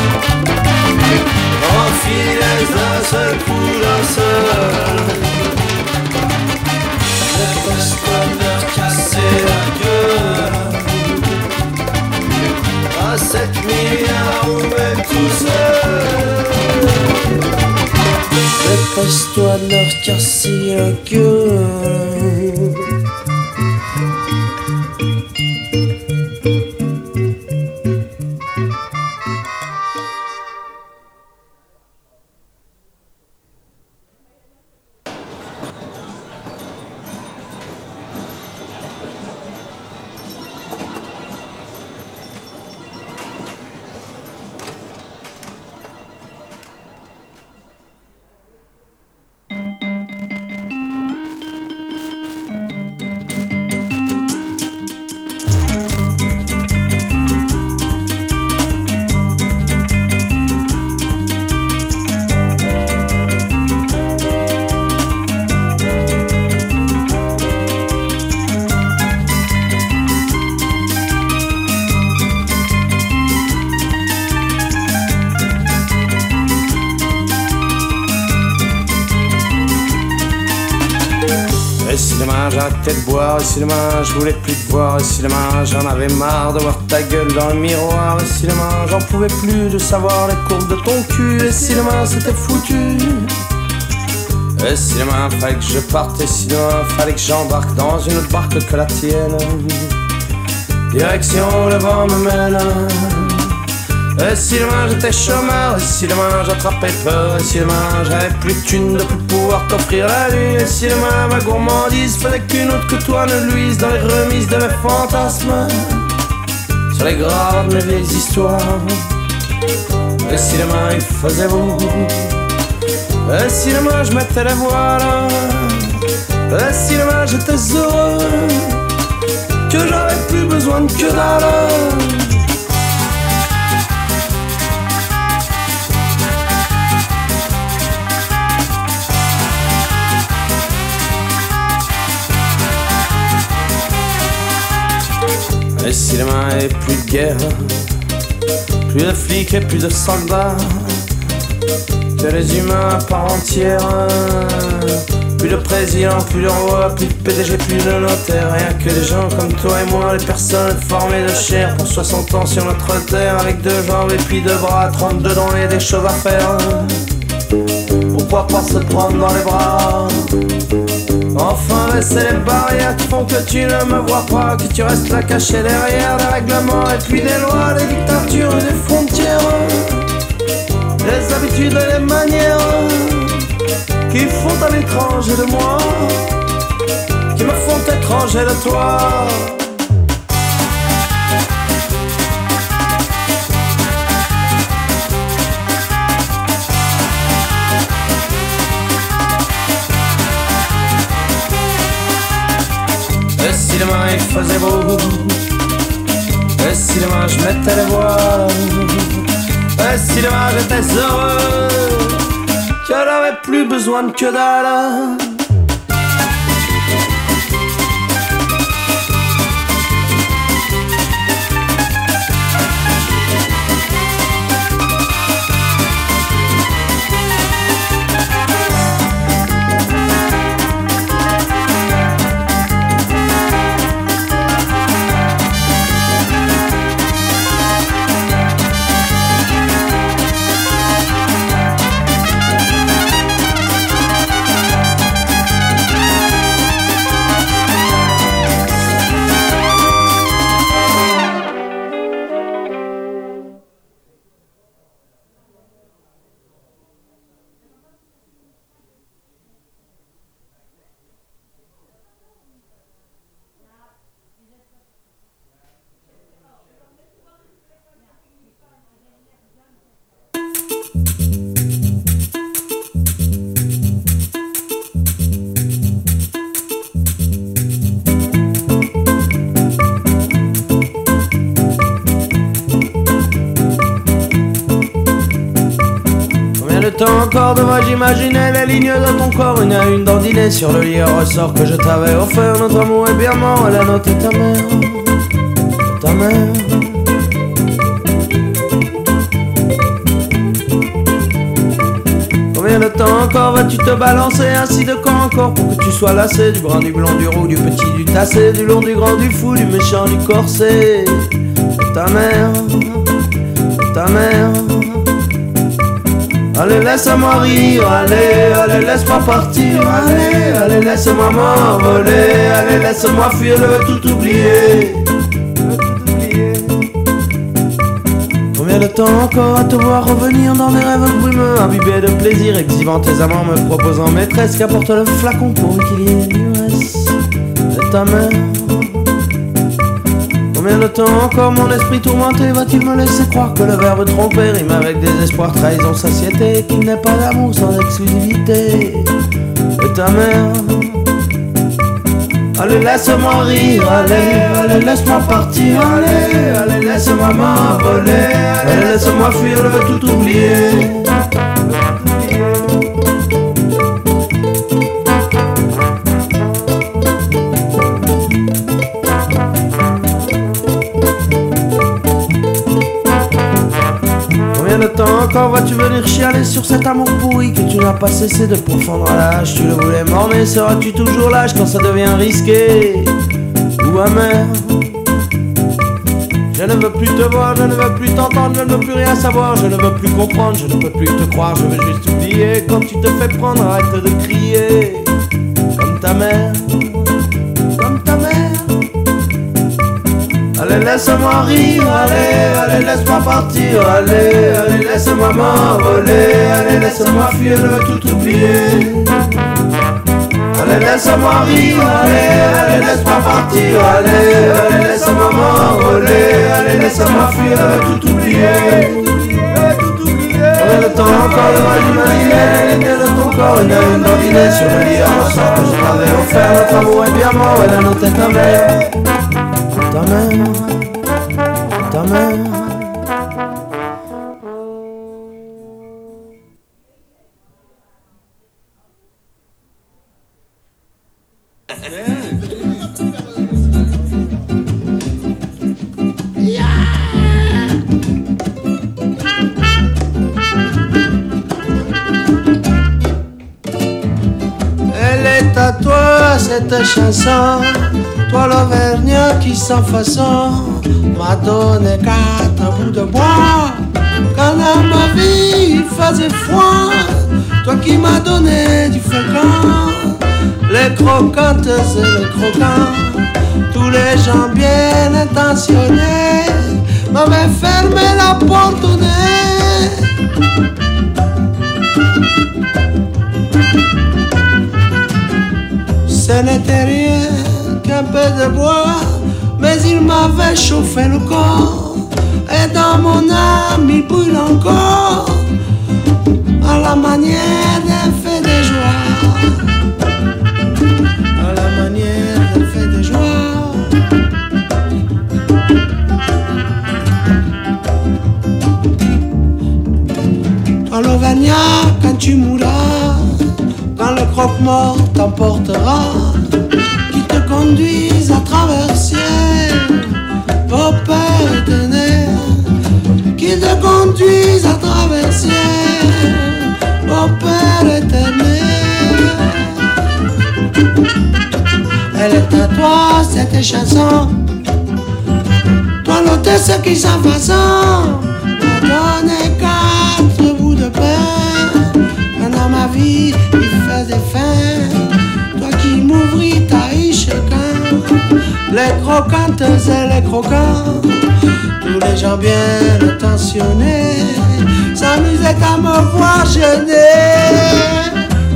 Speaker 17: En finesse d'un seul coup, d'un seul. Dépêche-toi de leur casser la gueule. À sept milliards ou même tout seul. Dépêche-toi de leur casser la gueule. Et si demain j'arrêtais de boire, et si demain je voulais plus te voir, et si demain j'en avais marre de voir ta gueule dans le miroir, et si demain j'en pouvais plus de savoir les courbes de ton cul, et si demain c'était foutu. Et si demain fallait que je parte, et si demain fallait que j'embarque dans une autre barque que la tienne, direction le vent me mène. Et si demain j'étais chômeur, et si demain j'attrapais peur, et si demain j'avais plus de thunes de plus pouvoir t'offrir la lune, et si demain ma gourmandise fallait qu'une autre que toi ne luise dans les remises de mes fantasmes, sur les graves de mes vieilles histoires. Et si demain il faisait beau, et si demain je mettais les voiles, et si demain j'étais heureux, que j'avais plus besoin de que dalle. Et si demain il n'y avait plus de guerre, plus de flics et plus de soldats, que les humains à part entière, plus de président, plus de roi, plus de P D G, plus de notaire, rien que des gens comme toi et moi, les personnes formées de chair pour soixante ans sur notre terre, avec deux jambes et puis deux bras, trente-deux dents et des choses à faire. Pourquoi pas se prendre dans les bras? Enfin laisser les barrières qui font que tu ne me vois pas, que tu restes là caché derrière des règlements et puis des lois, des dictatures et des frontières, les habitudes et les manières qui font un étranger de moi, qui me font étranger de toi. Et si demain il faisait beau, et si demain je mettais les voiles, et si demain j'étais heureux, que j'avais plus besoin de que dalle. encore devrais j'imaginer les lignes de ton corps une à une dandinée sur le lit au ressort que je t'avais offert. Notre amour est bien mort, elle a noté ta mère, ta mère. Combien de temps encore vas-tu te balancer ainsi de quand encore pour que tu sois lassé du brun, du blond, du roux, du petit, du tassé, du long, du grand, du fou, du méchant, du corset de ta mère, de ta mère. Allez laisse-moi rire, allez, allez laisse-moi partir, allez, allez laisse-moi m'envoler, allez laisse-moi fuir, je veux tout oublier, je veux tout oublier. Combien de temps encore à te voir revenir dans mes rêves brumeux, imbibés de plaisir, exhibant tes amants, me proposant maîtresse, qu'apporte le flacon pour qu'il y ait du reste de ta mère. Combien de temps encore mon esprit tourmenté va-t-il me laisser croire que le verbe tromper rime avec désespoir, trahison, satiété, qu'il n'est pas d'amour sans exclusivité de ta mère. Allez laisse-moi rire, allez, allez laisse-moi partir, allez, allez laisse-moi m'envoler, allez laisse-moi fuir, je veux tout oublier. Combien de temps encore vas-tu venir chialer sur cet amour pourri que tu n'as pas cessé de pourfendre à l'âge? Tu le voulais morner, seras-tu toujours lâche quand ça devient risqué ou amer? Je ne veux plus te voir, je ne veux plus t'entendre, je ne veux plus rien savoir, je ne veux plus comprendre, je ne peux plus te croire, je veux juste oublier. Quand tu te fais prendre, arrête de crier comme ta mère, comme ta mère. Allez laisse-moi rire, allez, allez laisse-moi partir, allez, allez laisse-moi m'envoler, allez laisse-moi fuir, je veux tout oublier. Allez laisse-moi rire, allez, allez laisse-moi partir, allez, allez laisse-moi m'envoler, allez laisse-moi fuir, je veux tout oublier. Combien de temps encore devrais j'imaginer les lignes de ton corps, une à une dandinée sur le lit à ressort que je t'avais offert. Notre amour est bien mort, elle a noté ta mère, ta mère, ta mère. Elle est à toi cette chanson, toi l'Auvergnat qui sans façon m'a donné quatre bouts de bois quand dans ma vie il faisait froid. Toi qui m'as donné du fréquent, les croquantes et les croquants, tous les gens bien intentionnés m'avaient fermé la porte au nez. Ce n'était rien qu'un peu de bois, mais il m'avait chauffé le corps, et dans mon âme il brûle encore, à la manière d'un feu de joie, à la manière d'un feu de joie. Toi l'Auvergnat, quand tu mourras, quand le croque-mort t'emportera, qui te conduise à travers le ciel, ô Père éternel, qui te conduise à travers le ciel, ô Père éternel. Elle est à toi cette chanson, toi l'hôtesse qui sans façon m'a donné quatre bouts de pain quand dans ma vie il faisait faim. Toi qui m'ouvris ta riche camp, les croquantes et les croquants, tous les gens bien intentionnés s'amusaient à me voir jeûner.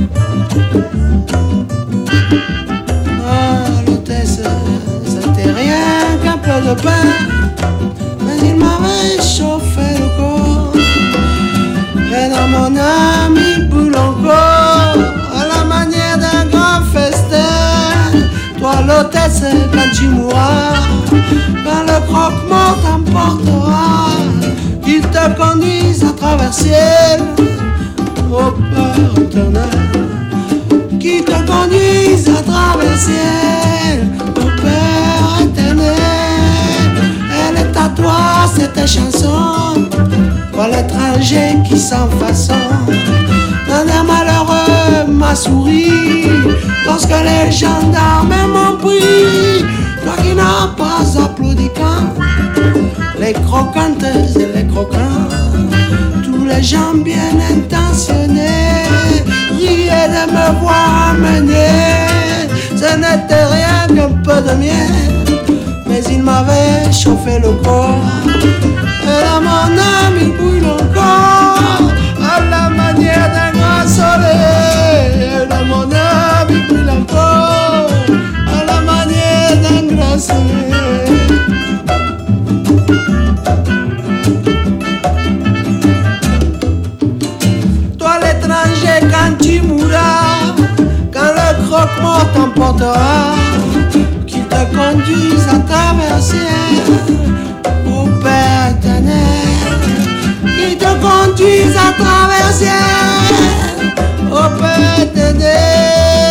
Speaker 17: Oh, l'hôtesse, c'était rien qu'un peu de pain, mais il m'avait chauffé le corps, et dans mon âme il brûle encore, à la manière d'un grand festin. Toi l'hôtesse, quand tu mourras, quand le croque-mort t'emportera, qu'il te conduise à travers le ciel, oh éternel qui te conduise à travers le ciel, mon Père éternel. Elle est à toi cette chanson, pour l'étranger qui sans façon. Un malheureux m'a souri lorsque les gendarmes m'ont pris. Toi qui n'as pas applaudi quand les croquanteuses et les croquants, tous les gens bien intentionnés riaient de me voir amener. Ce n'était rien qu'un peu de miel, mais il m'avait chauffé le corps. Et là mon âme il brûle encore à la manière d'un grand soleil. Et là mon âme il brûle encore à la manière d'un grand soleil. Toi l'étranger quand tu mourras, quand le croque-mort t'emportera, qu'il te conduise à travers le ciel, au Père éternel, qu'il te conduise à travers le ciel, au Père éternel.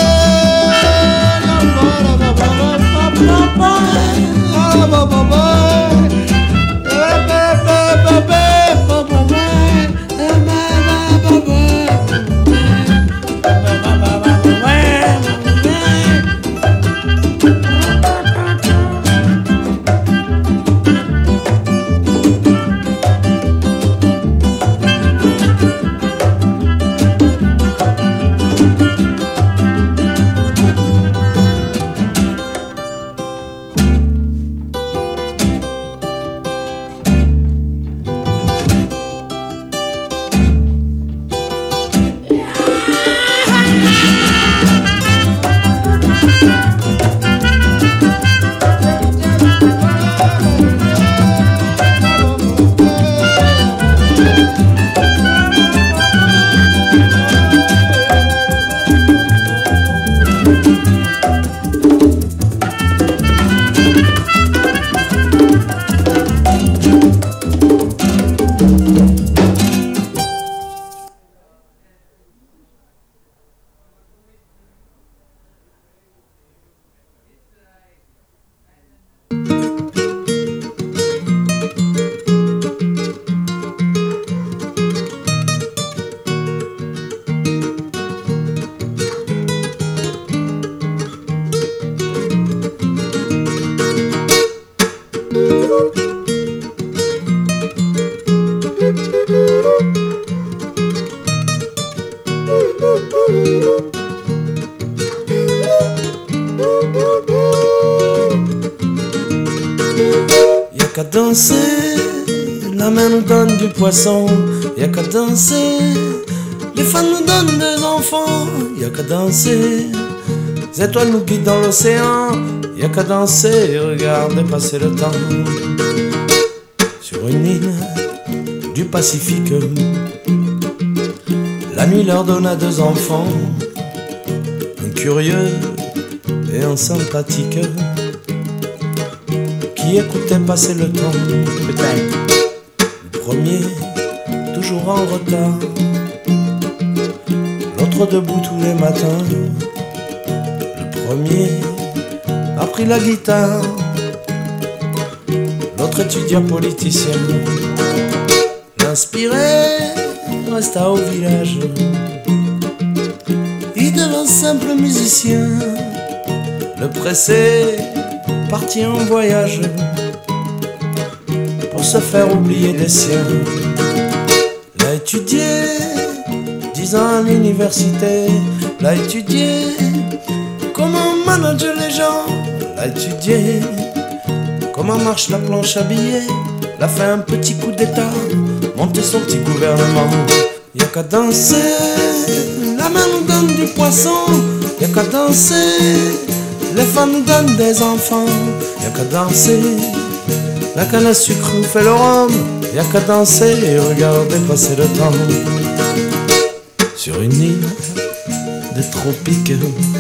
Speaker 17: Y'a qu'à danser, la main nous donne du poisson. Y'a qu'à danser, les femmes nous donnent des enfants. Y'a qu'à danser, les étoiles nous guident dans l'océan. Y'a qu'à danser et regarder passer le temps. Sur une île du Pacifique, la nuit leur donna deux enfants, un curieux et un sympathique, qui écoutait passer le temps. Le premier, toujours en retard, l'autre debout tous les matins. Le premier a pris la guitare, l'autre étudiant politicien. L'inspiré resta au village, il devint simple musicien. Le pressé partit en voyage pour se faire oublier des siens. L'a étudié dix ans à l'université, l'a étudié comment manager les gens, l'a étudié comment marche la planche à billets, l'a fait un petit coup d'état, monter son petit gouvernement. Y'a qu'à danser, la main nous donne du poisson. Y'a qu'à danser, les femmes nous donnent des enfants. Y'a qu'à danser, la canne à sucre nous fait le rhum. Y'a qu'à danser et regarder passer le temps. Sur une île des tropiques,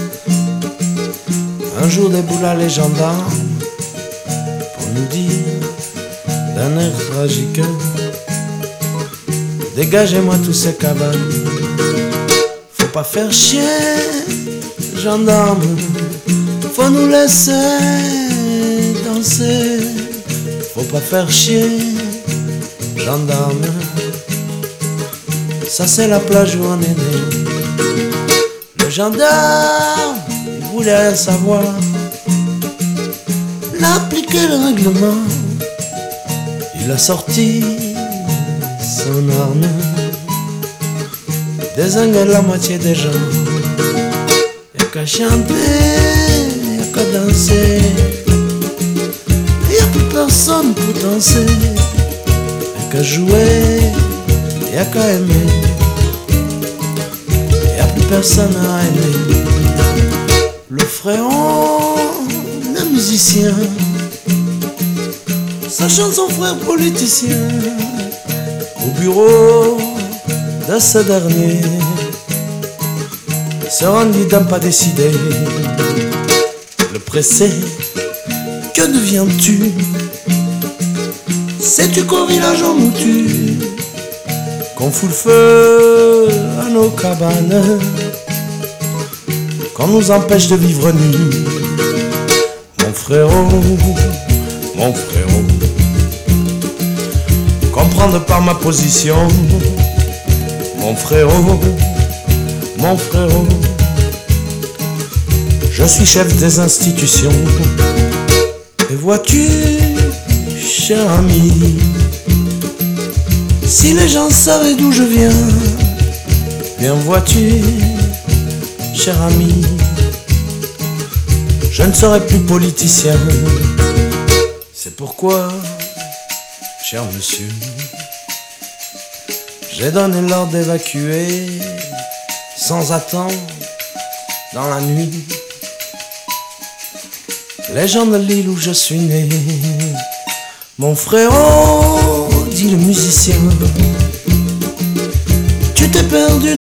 Speaker 17: un jour déboula les gendarmes pour nous dire d'un air tragique: dégagez-moi tous ces cabanes. Faut pas faire chier, gendarme, faut nous laisser danser. Faut pas faire chier, gendarme, ça c'est la plage où on est né. Le gendarme, il voulait rien savoir, il a appliqué le règlement, il a sorti son arme, désingué la moitié des gens. Y'a qu'à chanter, y'a qu'à danser, y'a plus personne pour danser. Y'a qu'à jouer, y'a qu'à aimer, y'a plus personne à aimer. Le frérot, le musicien, sachant son frère politicien, au bureau de ce dernier, se rendit d'un pas décidé. Le pressé, que deviens-tu? Sais-tu qu'au village on nous tue, qu'on fout le feu à nos cabanes, qu'on nous empêche de vivre nus? Mon frérot, mon frérot, comprendre par ma position. Mon frérot, mon frérot, je suis chef des institutions. Et vois-tu, cher ami, si les gens savaient d'où je viens, bien vois-tu, cher ami, je ne serai plus politicien. C'est pourquoi, cher monsieur, j'ai donné l'ordre d'évacuer sans attendre dans la nuit les gens de l'île où je suis né. Mon frérot, dit le musicien, tu t'es perdu